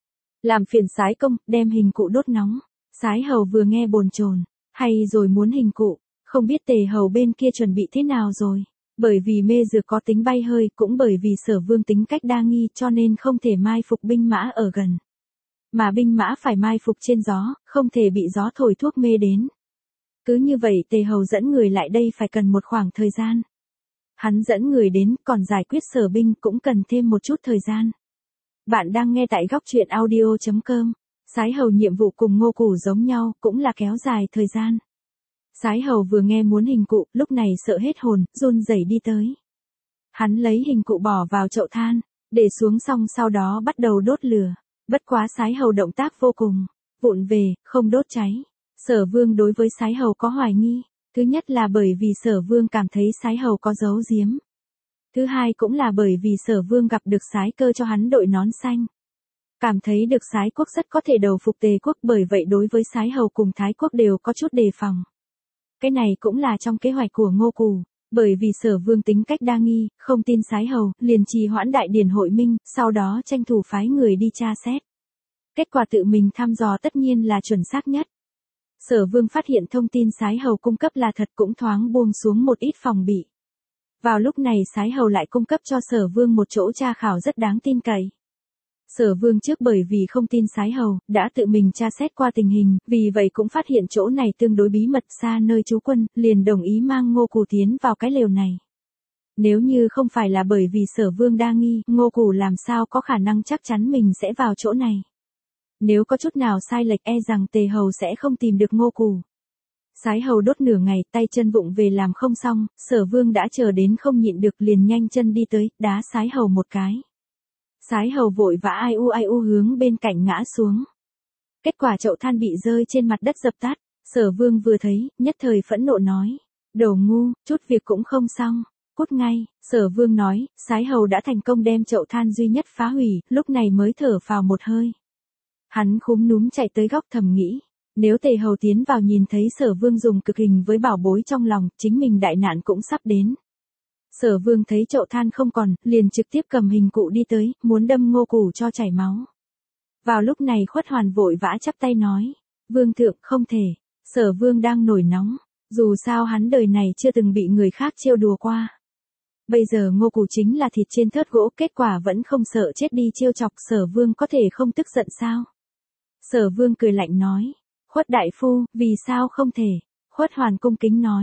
Làm phiền Sái công, đem hình cụ đốt nóng. Sái Hầu vừa nghe bồn chồn, hay rồi muốn hình cụ, không biết Tề Hầu bên kia chuẩn bị thế nào rồi. Bởi vì mê dược có tính bay hơi, cũng bởi vì Sở Vương tính cách đa nghi cho nên không thể mai phục binh mã ở gần. Mà binh mã phải mai phục trên gió, không thể bị gió thổi thuốc mê đến. Cứ như vậy Tề Hầu dẫn người lại đây phải cần một khoảng thời gian. Hắn dẫn người đến, còn giải quyết Sở binh cũng cần thêm một chút thời gian. Bạn đang nghe tại góc truyện audio chấm com. Sái Hầu nhiệm vụ cùng Ngô Cù giống nhau, cũng là kéo dài thời gian. Sái Hầu vừa nghe muốn hình cụ, lúc này sợ hết hồn, run rẩy đi tới. Hắn lấy hình cụ bỏ vào chậu than, để xuống xong sau đó bắt đầu đốt lửa. Bất quá Sái Hầu động tác vô cùng, vụng về, không đốt cháy. Sở Vương đối với Sái Hầu có hoài nghi. Thứ nhất là bởi vì Sở Vương cảm thấy Sái Hầu có giấu giếm. Thứ hai cũng là bởi vì Sở Vương gặp được Sái Cơ cho hắn đội nón xanh. Cảm thấy được Sái Quốc rất có thể đầu phục Tề Quốc, bởi vậy đối với Sái Hầu cùng Thái Quốc đều có chút đề phòng. Cái này cũng là trong kế hoạch của Ngô Cù, bởi vì Sở Vương tính cách đa nghi, không tin Sái Hầu, liền trì hoãn đại điển hội minh, sau đó tranh thủ phái người đi tra xét. Kết quả tự mình thăm dò tất nhiên là chuẩn xác nhất. Sở Vương phát hiện thông tin Sái Hầu cung cấp là thật cũng thoáng buông xuống một ít phòng bị. Vào lúc này Sái Hầu lại cung cấp cho Sở Vương một chỗ tra khảo rất đáng tin cậy. Sở Vương trước bởi vì không tin Sái Hầu, đã tự mình tra xét qua tình hình, vì vậy cũng phát hiện chỗ này tương đối bí mật xa nơi trú quân, liền đồng ý mang Ngô Cù tiến vào cái lều này. Nếu như không phải là bởi vì Sở Vương đa nghi, Ngô Cù làm sao có khả năng chắc chắn mình sẽ vào chỗ này. Nếu có chút nào sai lệch e rằng Tề Hầu sẽ không tìm được Ngô Cù. Sái Hầu đốt nửa ngày, tay chân vụng về làm không xong, Sở Vương đã chờ đến không nhịn được liền nhanh chân đi tới, đá Sái Hầu một cái. Sái Hầu vội vã ai u ai u hướng bên cạnh ngã xuống. Kết quả chậu than bị rơi trên mặt đất dập tắt, Sở Vương vừa thấy, nhất thời phẫn nộ nói. Đồ ngu, chút việc cũng không xong, cút ngay. Sở Vương nói, Sái Hầu đã thành công đem chậu than duy nhất phá hủy, lúc này mới thở phào một hơi. Hắn khúm núm chạy tới góc thầm nghĩ. Nếu Tề Hầu tiến vào nhìn thấy Sở Vương dùng cực hình với bảo bối trong lòng, chính mình đại nạn cũng sắp đến. Sở Vương thấy chậu than không còn, liền trực tiếp cầm hình cụ đi tới, muốn đâm Ngô Cù cho chảy máu. Vào lúc này Khuất Hoàn vội vã chắp tay nói, Vương thượng không thể, Sở Vương đang nổi nóng, dù sao hắn đời này chưa từng bị người khác trêu đùa qua. Bây giờ Ngô Cù chính là thịt trên thớt gỗ, kết quả vẫn không sợ chết đi trêu chọc, Sở Vương có thể không tức giận sao? Sở Vương cười lạnh nói, Khuất đại phu, vì sao không thể? Khuất Hoàn cung kính nói,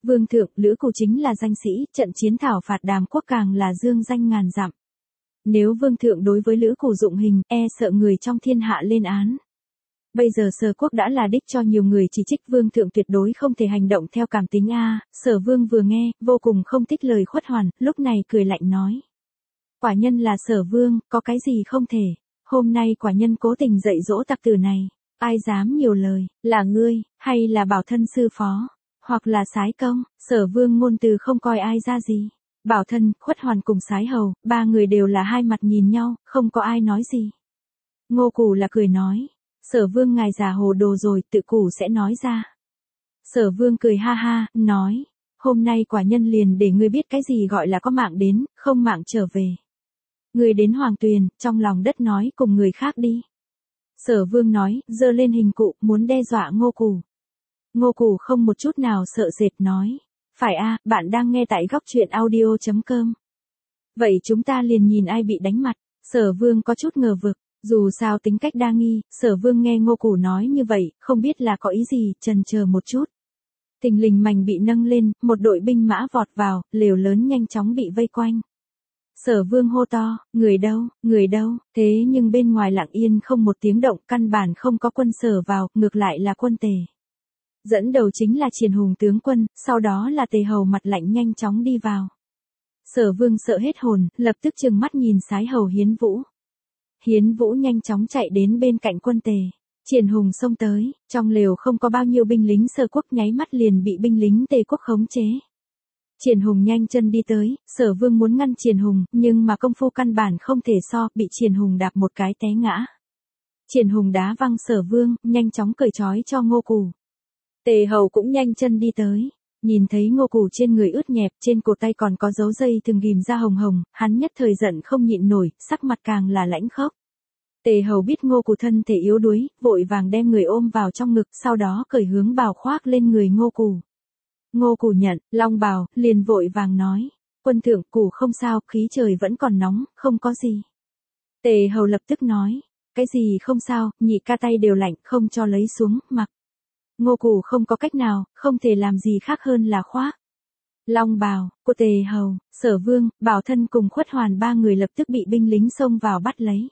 Vương thượng, Lữ Cù chính là danh sĩ, trận chiến thảo phạt Đàm quốc càng là dương danh ngàn dặm. Nếu vương thượng đối với Lữ Cù dụng hình, e sợ người trong thiên hạ lên án. Bây giờ Sở quốc đã là đích cho nhiều người chỉ trích vương thượng tuyệt đối không thể hành động theo cảm tính a. Sở vương vừa nghe, vô cùng không thích lời Khuất Hoàn, lúc này cười lạnh nói. Quả nhân là Sở vương, có cái gì không thể. Hôm nay quả nhân cố tình dạy dỗ tặc tử này. Ai dám nhiều lời, là ngươi, hay là Bảo Thân sư phó, hoặc là Sái công. Sở vương ngôn từ không coi ai ra gì. Bảo Thân, Khuất Hoàn cùng Sái hầu, ba người đều là hai mặt nhìn nhau, không có ai nói gì. Ngô Cù là cười nói. Sở vương ngài già hồ đồ rồi, tự Cù sẽ nói ra. Sở vương cười ha ha, nói. Hôm nay quả nhân liền để ngươi biết cái gì gọi là có mạng đến, không mạng trở về. Ngươi đến Hoàng Tuyền, trong lòng đất nói cùng người khác đi. Sở vương nói, giơ lên hình cụ, muốn đe dọa Ngô Cù. Ngô Cù không một chút nào sợ sệt nói. Phải a, bạn đang nghe tại góc truyện audio chấm com. Vậy chúng ta liền nhìn ai bị đánh mặt. Sở vương có chút ngờ vực. Dù sao tính cách đa nghi, Sở vương nghe Ngô Cù nói như vậy, không biết là có ý gì, chần chờ một chút. Thình lình mành bị nâng lên, một đội binh mã vọt vào, lều lớn nhanh chóng bị vây quanh. Sở vương hô to, người đâu, người đâu, thế nhưng bên ngoài lặng yên không một tiếng động, căn bản không có quân Sở vào, ngược lại là quân Tề. Dẫn đầu chính là Triển Hùng tướng quân, sau đó là Tề hầu mặt lạnh nhanh chóng đi vào. Sở vương sợ hết hồn, lập tức trừng mắt nhìn Sái hầu Hiến Vũ. Hiến Vũ nhanh chóng chạy đến bên cạnh quân Tề. Triển Hùng xông tới, trong lều không có bao nhiêu binh lính Sở quốc nháy mắt liền bị binh lính Tề quốc khống chế. Triển Hùng nhanh chân đi tới, Sở vương muốn ngăn Triển Hùng, nhưng mà công phu căn bản không thể so, bị Triển Hùng đạp một cái té ngã. Triển Hùng đá văng Sở vương, nhanh chóng cởi trói cho Ngô Cù. Tề hầu cũng nhanh chân đi tới. Nhìn thấy Ngô Cù trên người ướt nhẹp, trên cổ tay còn có dấu dây thường ghim ra hồng hồng, hắn nhất thời giận không nhịn nổi, sắc mặt càng là lãnh khốc. Tề hầu biết Ngô Cù thân thể yếu đuối, vội vàng đem người ôm vào trong ngực, sau đó cởi hướng bào khoác lên người Ngô Cù. Ngô Cù nhận, long bào, liền vội vàng nói. Quân thượng, Cù không sao, khí trời vẫn còn nóng, không có gì. Tề hầu lập tức nói. Cái gì không sao, nhị ca tay đều lạnh, không cho lấy xuống, mặc. Ngô Cù không có cách nào, không thể làm gì khác hơn là khoác. Long bào, của Tề hầu, Sở vương, Bảo Thân cùng Khuất Hoàn ba người lập tức bị binh lính xông vào bắt lấy.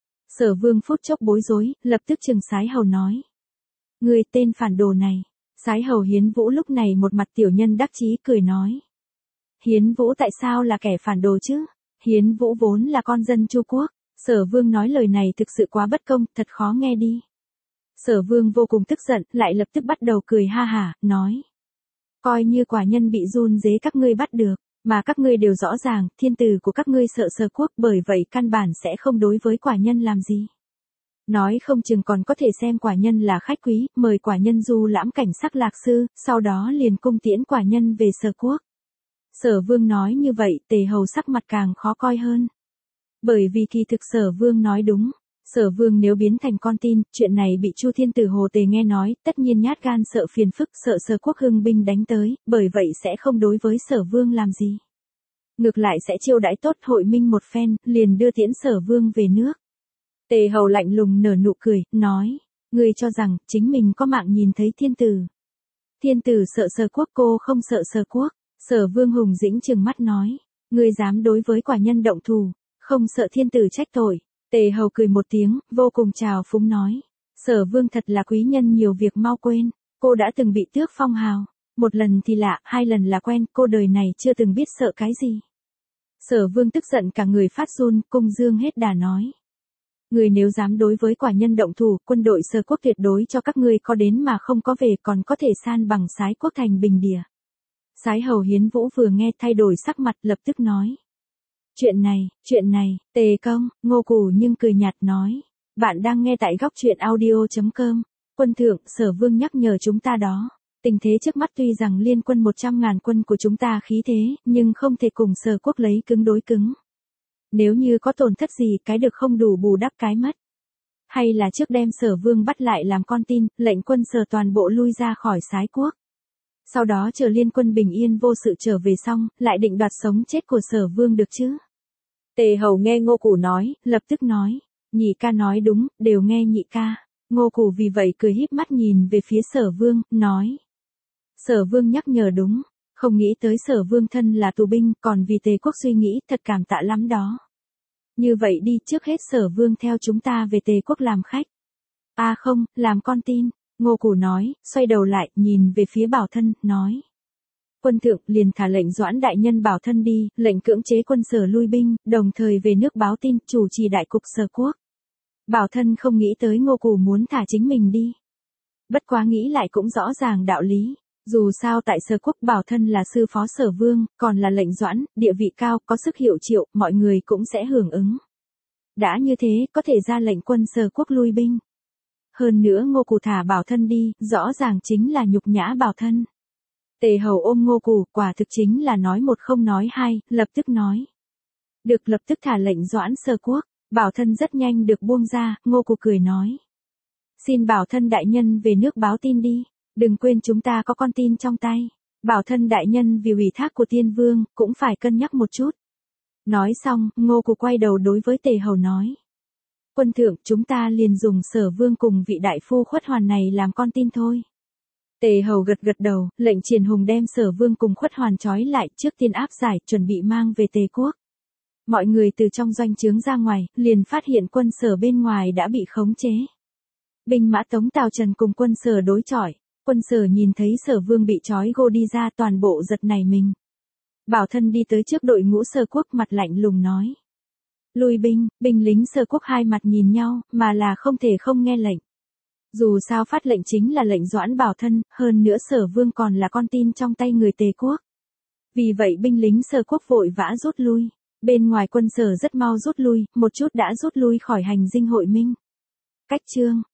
Sở vương phút chốc bối rối, lập tức trừng Sái hầu nói. Người tên phản đồ này. Sái hầu Hiến Vũ lúc này một mặt tiểu nhân đắc chí cười nói. Hiến Vũ tại sao là kẻ phản đồ chứ? Hiến Vũ vốn là con dân Chu quốc. Sở vương nói lời này thực sự quá bất công, thật khó nghe đi. Sở vương vô cùng tức giận, lại lập tức bắt đầu cười ha hả, nói. Coi như quả nhân bị run rế các ngươi bắt được, mà các ngươi đều rõ ràng, thiên tử của các ngươi sợ Sở quốc, bởi vậy căn bản sẽ không đối với quả nhân làm gì. Nói không chừng còn có thể xem quả nhân là khách quý, mời quả nhân du lãm cảnh sắc lạc sư, sau đó liền cung tiễn quả nhân về Sở quốc. Sở vương nói như vậy, Tề hầu sắc mặt càng khó coi hơn. Bởi vì kỳ thực Sở vương nói đúng. Sở vương nếu biến thành con tin, chuyện này bị Chu thiên tử Hồ Tề nghe nói, tất nhiên nhát gan sợ phiền phức, sợ Sở quốc hưng binh đánh tới, bởi vậy sẽ không đối với Sở vương làm gì. Ngược lại sẽ chiêu đãi tốt hội minh một phen, liền đưa tiễn Sở vương về nước. Tề hầu lạnh lùng nở nụ cười, nói, ngươi cho rằng, chính mình có mạng nhìn thấy thiên tử. Thiên tử sợ Sở quốc, cô không sợ Sở quốc. Sở vương hùng dĩnh trừng mắt nói, ngươi dám đối với quả nhân động thù, không sợ thiên tử trách tội. Tề hầu cười một tiếng, vô cùng trào phúng nói. Sở vương thật là quý nhân nhiều việc mau quên, cô đã từng bị tước phong hào. Một lần thì lạ, hai lần là quen, cô đời này chưa từng biết sợ cái gì. Sở vương tức giận cả người phát run, cung dương hết đà nói. Người nếu dám đối với quả nhân động thủ, quân đội Sở quốc tuyệt đối cho các ngươi có đến mà không có về, còn có thể san bằng Sái quốc thành bình địa. Sái hầu Hiến Vũ vừa nghe thay đổi sắc mặt, lập tức nói. Chuyện này, chuyện này, Tề công, Ngô Cù nhưng cười nhạt nói. Bạn đang nghe tại góc truyện audio chấm com. Quân thượng, Sở vương nhắc nhở chúng ta đó. Tình thế trước mắt tuy rằng liên quân một trăm ngàn quân của chúng ta khí thế, nhưng không thể cùng Sở quốc lấy cứng đối cứng. Nếu như có tổn thất gì, cái được không đủ bù đắp cái mất. Hay là trước đem Sở vương bắt lại làm con tin, lệnh quân Sở toàn bộ lui ra khỏi Sái quốc. Sau đó chờ liên quân bình yên vô sự trở về xong, lại định đoạt sống chết của Sở vương được chứ. Tề hầu nghe Ngô Cù nói, lập tức nói. Nhị ca nói đúng, đều nghe nhị ca. Ngô Cù vì vậy cười híp mắt nhìn về phía Sở vương, nói. Sở vương nhắc nhở đúng, Không nghĩ tới Sở Vương thân là tù binh, còn vì Tề quốc suy nghĩ, thật cảm tạ lắm đó. Như vậy đi, trước hết Sở Vương theo chúng ta về Tề quốc làm khách. À không, làm con tin, Ngô Cù nói, xoay đầu lại, nhìn về phía Bảo Thân, nói. Quân thượng liền thả lệnh Doãn đại nhân Bảo Thân đi, lệnh cưỡng chế quân Sở lui binh, đồng thời về nước báo tin, chủ trì đại cục Sở quốc. Bảo Thân không nghĩ tới Ngô Cù muốn thả chính mình đi. Bất quá nghĩ lại cũng rõ ràng đạo lý. Dù sao tại Sở quốc Bảo Thân là sư phó Sở Vương, còn là lệnh Doãn, địa vị cao, có sức hiệu triệu, mọi người cũng sẽ hưởng ứng. Đã như thế, có thể ra lệnh quân Sở quốc lui binh. Hơn nữa Ngô Cù thả Bảo Thân đi, rõ ràng chính là nhục nhã Bảo Thân. Tề Hầu ôm Ngô Cù, quả thực chính là nói một không nói hai, lập tức nói. Được, lập tức thả lệnh Doãn Sở quốc. Bảo Thân rất nhanh được buông ra, Ngô Cù cười nói. Xin Bảo Thân đại nhân về nước báo tin đi, đừng quên chúng ta có con tin trong tay. Bảo Thân đại nhân vì ủy thác của Tiên Vương, cũng phải cân nhắc một chút. Nói xong, Ngô Cù quay đầu đối với Tề Hầu nói. Quân thượng, chúng ta liền dùng Sở Vương cùng vị đại phu Khuất Hoàn này làm con tin thôi. Tề Hầu gật gật đầu, lệnh Triển Hùng đem Sở Vương cùng Khuất Hoàn trói lại, trước tiên áp giải, chuẩn bị mang về Tề quốc. Mọi người từ trong doanh trướng ra ngoài, liền phát hiện quân Sở bên ngoài đã bị khống chế. Binh mã Tống Tào Trần cùng quân Sở đối chọi, quân Sở nhìn thấy Sở Vương bị trói gô đi ra, toàn bộ giật nảy mình. Bảo Thân đi tới trước đội ngũ Sở quốc, mặt lạnh lùng nói. Lui binh, binh lính Sở quốc hai mặt nhìn nhau, mà là không thể không nghe lệnh. Dù sao phát lệnh chính là lệnh Doãn Bảo Thân, hơn nữa Sở Vương còn là con tin trong tay người Tề quốc. Vì vậy binh lính Sở quốc vội vã rút lui. Bên ngoài quân Sở rất mau rút lui, một chút đã rút lui khỏi hành dinh hội minh. Cách chương